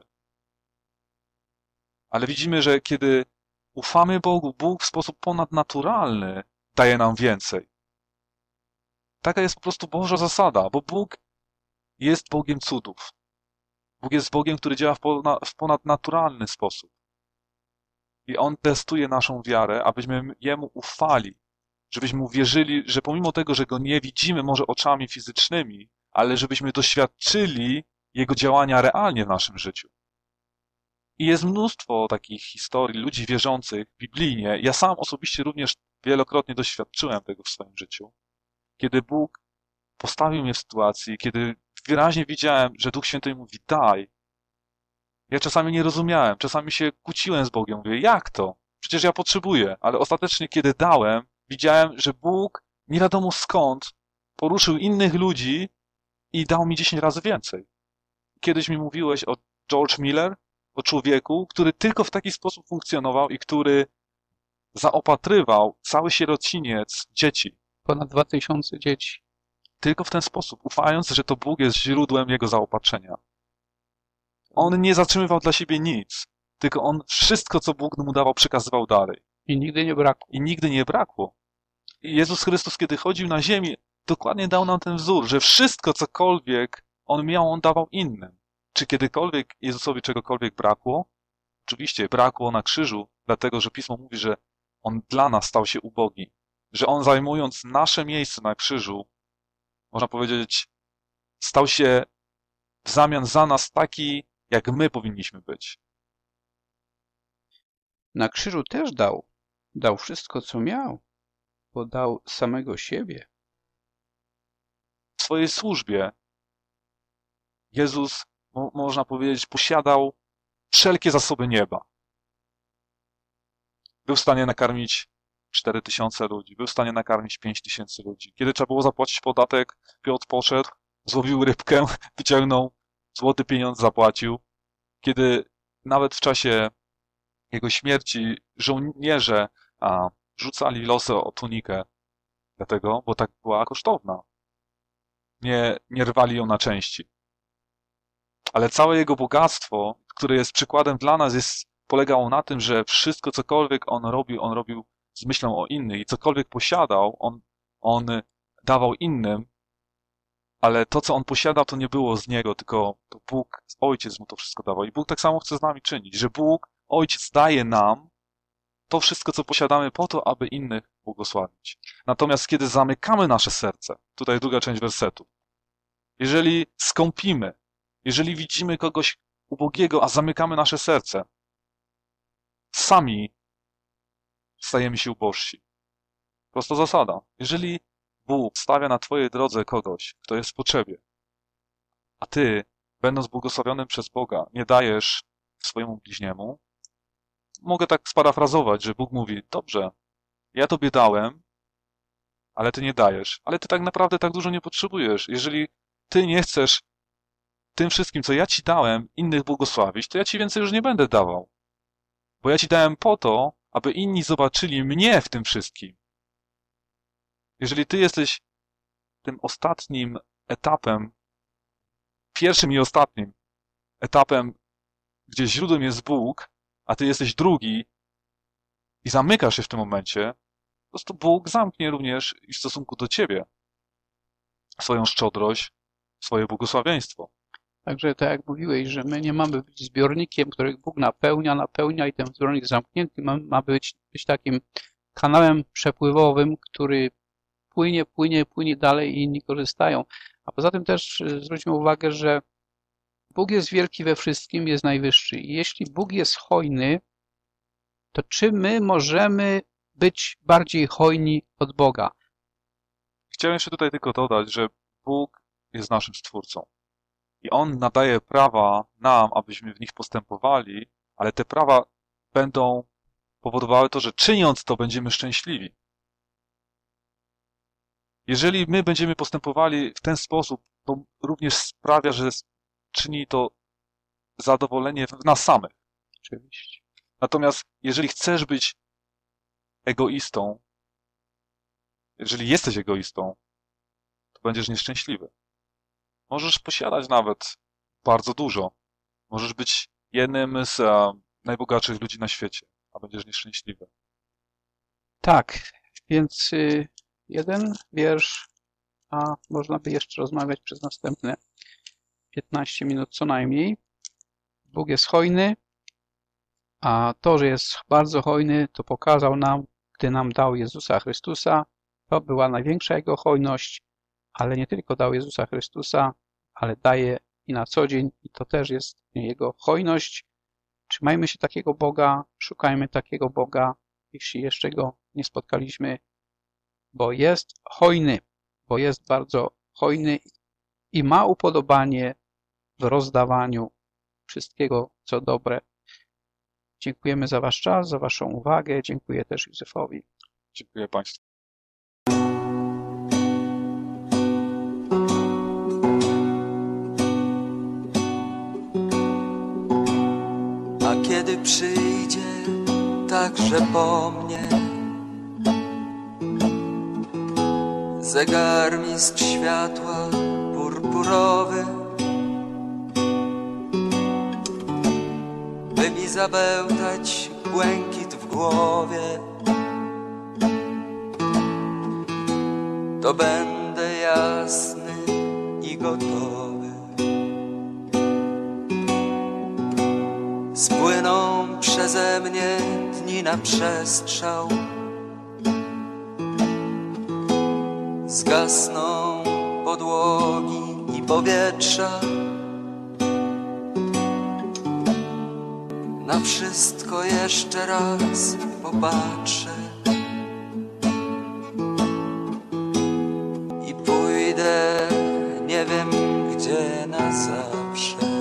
Ale widzimy, że kiedy ufamy Bogu, Bóg w sposób ponadnaturalny daje nam więcej. Taka jest po prostu Boża zasada, bo Bóg jest Bogiem cudów. Bóg jest Bogiem, który działa w ponadnaturalny sposób. I On testuje naszą wiarę, abyśmy Jemu ufali, żebyśmy uwierzyli, że pomimo tego, że Go nie widzimy może oczami fizycznymi, ale żebyśmy doświadczyli Jego działania realnie w naszym życiu. I jest mnóstwo takich historii ludzi wierzących biblijnie. Ja sam osobiście również wielokrotnie doświadczyłem tego w swoim życiu. Kiedy Bóg postawił mnie w sytuacji, kiedy wyraźnie widziałem, że Duch Święty mówi daj. Ja czasami nie rozumiałem, czasami się kłóciłem z Bogiem. Mówię, jak to? Przecież ja potrzebuję. Ale ostatecznie, kiedy dałem, widziałem, że Bóg nie wiadomo skąd poruszył innych ludzi i dał mi 10 razy więcej. Kiedyś mi mówiłeś o George Miller, o człowieku, który tylko w taki sposób funkcjonował i który zaopatrywał cały sierociniec dzieci. Ponad 2000 dzieci. Tylko w ten sposób, ufając, że to Bóg jest źródłem jego zaopatrzenia. On nie zatrzymywał dla siebie nic, tylko on wszystko, co Bóg mu dawał, przekazywał dalej. I nigdy nie brakło. I nigdy nie brakło. I Jezus Chrystus, kiedy chodził na ziemi, dokładnie dał nam ten wzór, że wszystko, cokolwiek On miał, On dawał innym. Czy kiedykolwiek Jezusowi czegokolwiek brakło? Oczywiście brakło na krzyżu, dlatego że Pismo mówi, że On dla nas stał się ubogi. Że On zajmując nasze miejsce na krzyżu, można powiedzieć, stał się w zamian za nas taki, jak my powinniśmy być. Na krzyżu też dał. Dał wszystko, co miał, bo dał samego siebie. W swojej służbie Jezus, można powiedzieć, posiadał wszelkie zasoby nieba. Był w stanie nakarmić 4000 ludzi, był w stanie nakarmić 5000 ludzi. Kiedy trzeba było zapłacić podatek, Piotr poszedł, złowił rybkę, wyciągnął złoty pieniądz, zapłacił. Kiedy nawet w czasie jego śmierci żołnierze rzucali losy o tunikę, dlatego, bo tak była kosztowna. Nie rwali ją na części. Ale całe jego bogactwo, które jest przykładem dla nas, polegało na tym, że wszystko, cokolwiek on robił z myślą o innych i cokolwiek posiadał, on dawał innym, ale to, co on posiadał, to nie było z niego, tylko to Bóg, Ojciec mu to wszystko dawał. I Bóg tak samo chce z nami czynić, że Bóg, Ojciec daje nam to wszystko, co posiadamy po to, aby innych błogosławić. Natomiast kiedy zamykamy nasze serce, tutaj druga część wersetu, jeżeli skąpimy, jeżeli widzimy kogoś ubogiego, a zamykamy nasze serce, sami stajemy się ubożsi. Prosta zasada. Jeżeli Bóg stawia na twojej drodze kogoś, kto jest w potrzebie, a ty, będąc błogosławionym przez Boga, nie dajesz swojemu bliźniemu, mogę tak sparafrazować, że Bóg mówi, dobrze, ja tobie dałem, ale ty nie dajesz, ale ty tak naprawdę tak dużo nie potrzebujesz. Jeżeli ty nie chcesz tym wszystkim, co ja ci dałem, innych błogosławić, to ja ci więcej już nie będę dawał. Bo ja ci dałem po to, aby inni zobaczyli mnie w tym wszystkim. Jeżeli ty jesteś tym ostatnim etapem, pierwszym i ostatnim etapem, gdzie źródłem jest Bóg, a ty jesteś drugi i zamykasz się w tym momencie, po prostu Bóg zamknie również w stosunku do ciebie swoją szczodrość, swoje błogosławieństwo. Także tak jak mówiłeś, że my nie mamy być zbiornikiem, których Bóg napełnia i ten zbiornik zamknięty ma być takim kanałem przepływowym, który płynie dalej i inni korzystają. A poza tym też zwróćmy uwagę, że Bóg jest wielki we wszystkim, jest najwyższy. I jeśli Bóg jest hojny, to czy my możemy być bardziej hojni od Boga? Chciałem jeszcze tutaj tylko dodać, że Bóg jest naszym Stwórcą. I On nadaje prawa nam, abyśmy w nich postępowali, ale te prawa będą powodowały to, że czyniąc to, będziemy szczęśliwi. Jeżeli my będziemy postępowali w ten sposób, to również sprawia, że czyni to zadowolenie w nas samych. Oczywiście. Natomiast jeżeli chcesz być egoistą, jeżeli jesteś egoistą, to będziesz nieszczęśliwy. Możesz posiadać nawet bardzo dużo. Możesz być jednym z najbogatszych ludzi na świecie, a będziesz nieszczęśliwy. Tak, więc jeden wiersz, a można by jeszcze rozmawiać przez następne 15 minut co najmniej. Bóg jest hojny, a to, że jest bardzo hojny, to pokazał nam, gdy nam dał Jezusa Chrystusa. To była największa Jego hojność, ale nie tylko dał Jezusa Chrystusa, ale daje i na co dzień, i to też jest Jego hojność. Trzymajmy się takiego Boga, szukajmy takiego Boga, jeśli jeszcze Go nie spotkaliśmy, bo jest hojny, bo jest bardzo hojny i ma upodobanie w rozdawaniu wszystkiego, co dobre. Dziękujemy za Wasz czas, za Waszą uwagę. Dziękuję też Józefowi. Dziękuję Państwu. A kiedy przyjdzie także po mnie zegarmistrz światła purpurowy, by mi zabełtać błękit w głowie, to będę jasny i gotowy. Spłyną przeze mnie dni na przestrzał, zgasną podłogi i powietrza. Na wszystko jeszcze raz popatrzę i pójdę nie wiem gdzie na zawsze.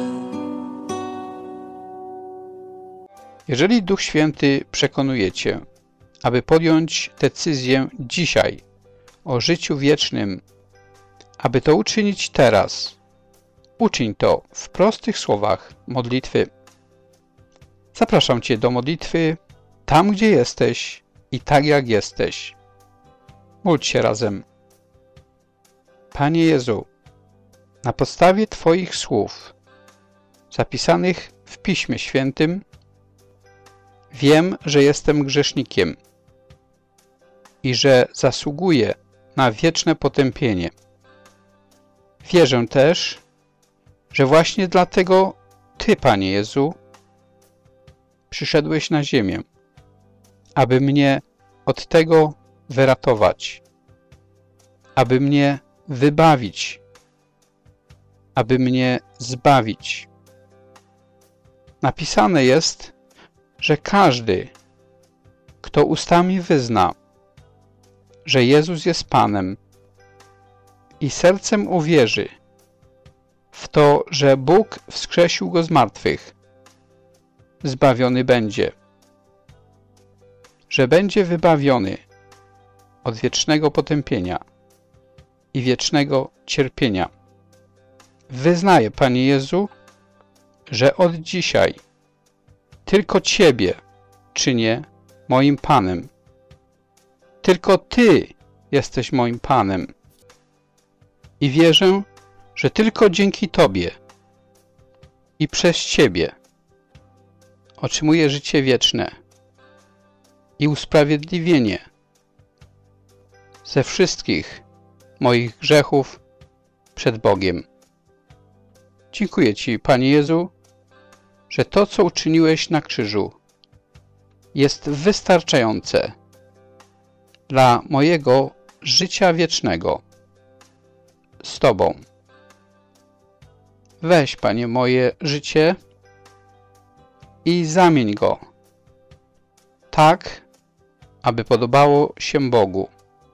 Jeżeli Duch Święty przekonuje Cię, aby podjąć decyzję dzisiaj o życiu wiecznym, aby to uczynić teraz, uczyń to w prostych słowach modlitwy. Zapraszam Cię do modlitwy tam, gdzie jesteś i tak, jak jesteś. Módl się razem. Panie Jezu, na podstawie Twoich słów zapisanych w Piśmie Świętym wiem, że jestem grzesznikiem i że zasługuję na wieczne potępienie. Wierzę też, że właśnie dlatego Ty, Panie Jezu, przyszedłeś na ziemię, aby mnie od tego wyratować, aby mnie wybawić, aby mnie zbawić. Napisane jest, że każdy, kto ustami wyzna, że Jezus jest Panem i sercem uwierzy w to, że Bóg wskrzesił Go z martwych, zbawiony będzie, że będzie wybawiony od wiecznego potępienia i wiecznego cierpienia. Wyznaję, Panie Jezu, że od dzisiaj tylko Ciebie czynię moim Panem. Tylko Ty jesteś moim Panem. I wierzę, że tylko dzięki Tobie i przez Ciebie otrzymuję życie wieczne i usprawiedliwienie ze wszystkich moich grzechów przed Bogiem. Dziękuję Ci, Panie Jezu, że to, co uczyniłeś na krzyżu, jest wystarczające dla mojego życia wiecznego z Tobą. Weź, Panie, moje życie i zamień go tak, aby podobało się Bogu.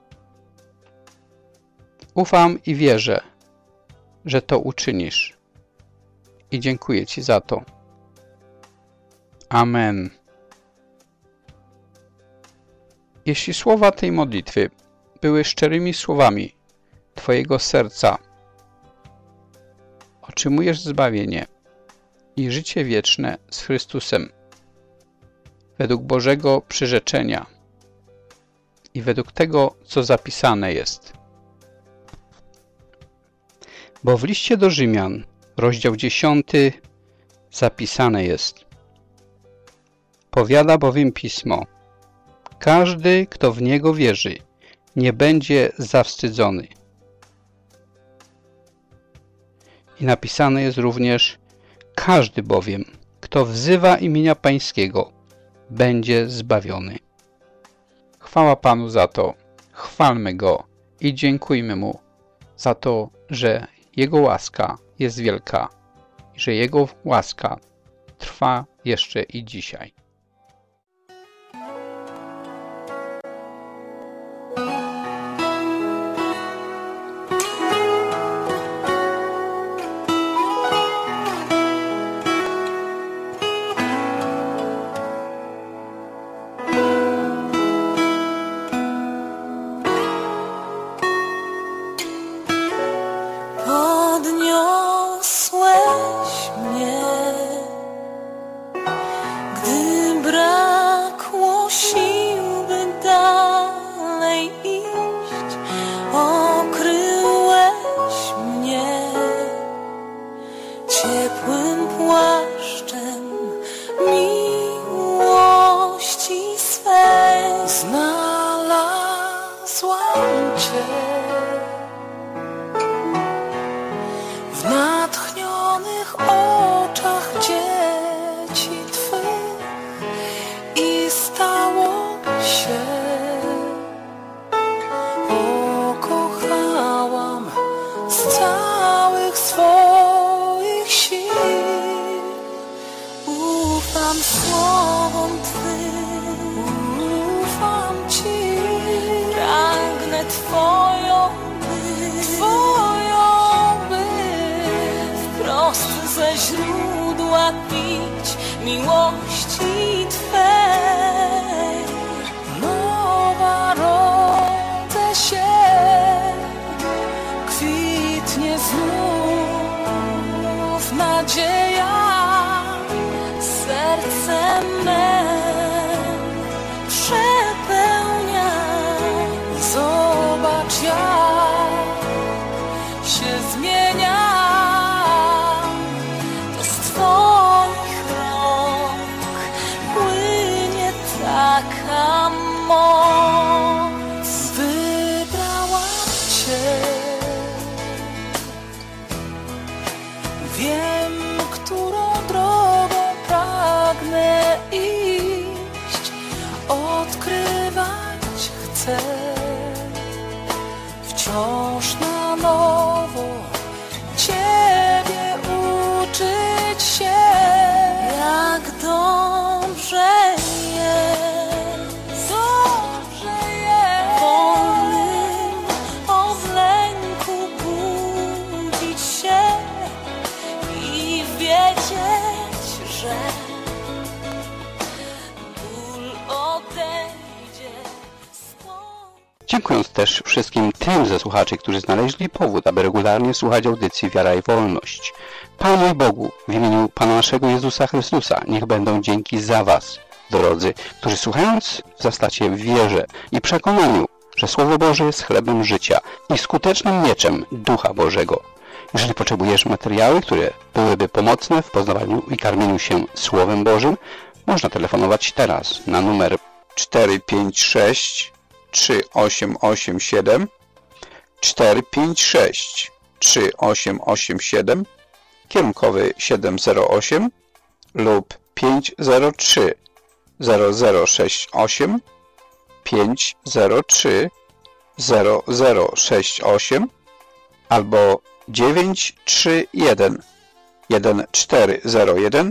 Ufam i wierzę, że to uczynisz i dziękuję Ci za to. Amen. Jeśli słowa tej modlitwy były szczerymi słowami Twojego serca, otrzymujesz zbawienie i życie wieczne z Chrystusem. według Bożego przyrzeczenia i według tego, co zapisane jest. Bo w liście do Rzymian, rozdział 10, zapisane jest: powiada bowiem Pismo: każdy, kto w Niego wierzy, nie będzie zawstydzony. I napisane jest również: każdy bowiem, kto wzywa imienia Pańskiego, będzie zbawiony. Chwała Panu za to, chwalmy Go i dziękujmy Mu za to, że Jego łaska jest wielka i że Jego łaska trwa jeszcze i dzisiaj. Podniosłeś mnie, gdy brakło sił, by dalej iść. Okryłeś mnie ciepłym płaszczem miłości swej. Znalazłam Cię w natchnionych oczach dzieci Twych i stało się. Pokochałam z całych swoich sił. Ufam słowom Twym, ufam Ci. Pragnę Twoją być, wprost ze źródła pić miłości Twej. Nowa rodzę się, kwitnie znów nadzieja, serce me przepełnia. Zobacz, jak się zmienia. Taka moc, wybrałam Cię. Wiem, którą drogą pragnę iść, odkrywać chcę wciąż na nowo, Ciebie uczyć się, jak dobrze wolnym od lęku budzić się i wiedzieć, że ból odejdzie. Dziękując też wszystkim tym ze słuchaczy, którzy znaleźli powód, aby regularnie słuchać audycji Wiara i Wolność. Panu i Bogu, w imieniu Pana naszego Jezusa Chrystusa, niech będą dzięki za Was, drodzy, którzy słuchając wzrastacie w wierze i przekonaniu, że Słowo Boże jest chlebem życia i skutecznym mieczem Ducha Bożego. Jeżeli potrzebujesz materiały, które byłyby pomocne w poznawaniu i karmieniu się Słowem Bożym, można telefonować teraz na numer 456 3887 456 3887, kierunkowy 708 lub 503 0068 503 0068 albo 931 1401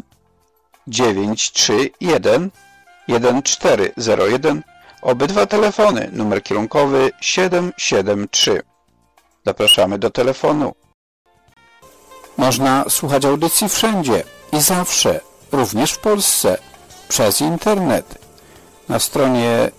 931 1401. Obydwa telefony, numer kierunkowy 773. Zapraszamy do telefonu. Można słuchać audycji wszędzie i zawsze, również w Polsce, przez internet. Na stronie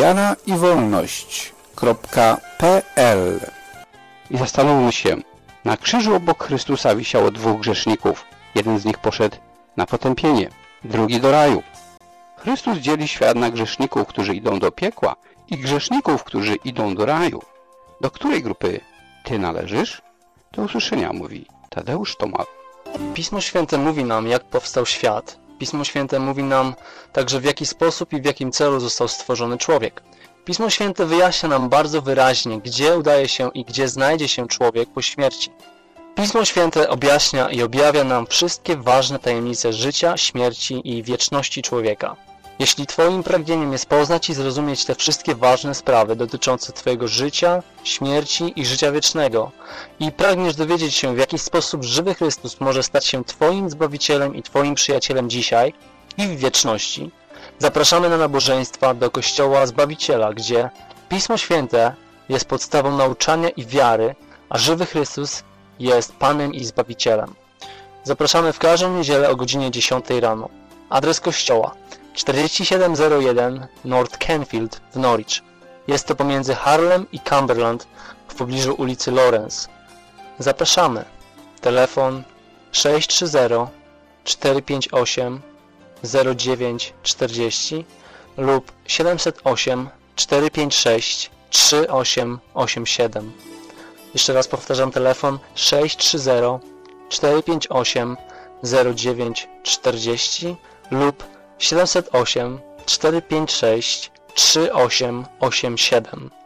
wiaraiwolność.pl. I zastanówmy się, na krzyżu obok Chrystusa wisiało dwóch grzeszników. Jeden z nich poszedł na potępienie, drugi do raju. Chrystus dzieli świat na grzeszników, którzy idą do piekła i grzeszników, którzy idą do raju. Do której grupy ty należysz? Do usłyszenia, mówi Tadeusz Tomal. Pismo Święte mówi nam, jak powstał świat. Pismo Święte mówi nam także, w jaki sposób i w jakim celu został stworzony człowiek. Pismo Święte wyjaśnia nam bardzo wyraźnie, gdzie udaje się i gdzie znajdzie się człowiek po śmierci. Pismo Święte objaśnia i objawia nam wszystkie ważne tajemnice życia, śmierci i wieczności człowieka. Jeśli Twoim pragnieniem jest poznać i zrozumieć te wszystkie ważne sprawy dotyczące Twojego życia, śmierci i życia wiecznego i pragniesz dowiedzieć się, w jaki sposób żywy Chrystus może stać się Twoim Zbawicielem i Twoim przyjacielem dzisiaj i w wieczności, zapraszamy na nabożeństwa do Kościoła Zbawiciela, gdzie Pismo Święte jest podstawą nauczania i wiary, a żywy Chrystus jest Panem i Zbawicielem. Zapraszamy w każdą niedzielę o godzinie 10 rano. Adres kościoła 4701 North Canfield w Norwich. Jest to pomiędzy Harlem i Cumberland w pobliżu ulicy Lawrence. Zapraszamy. Telefon 630 458 0940 lub 708 456 3887. Jeszcze raz powtarzam, telefon 630 458 0940 lub 708 456 3887.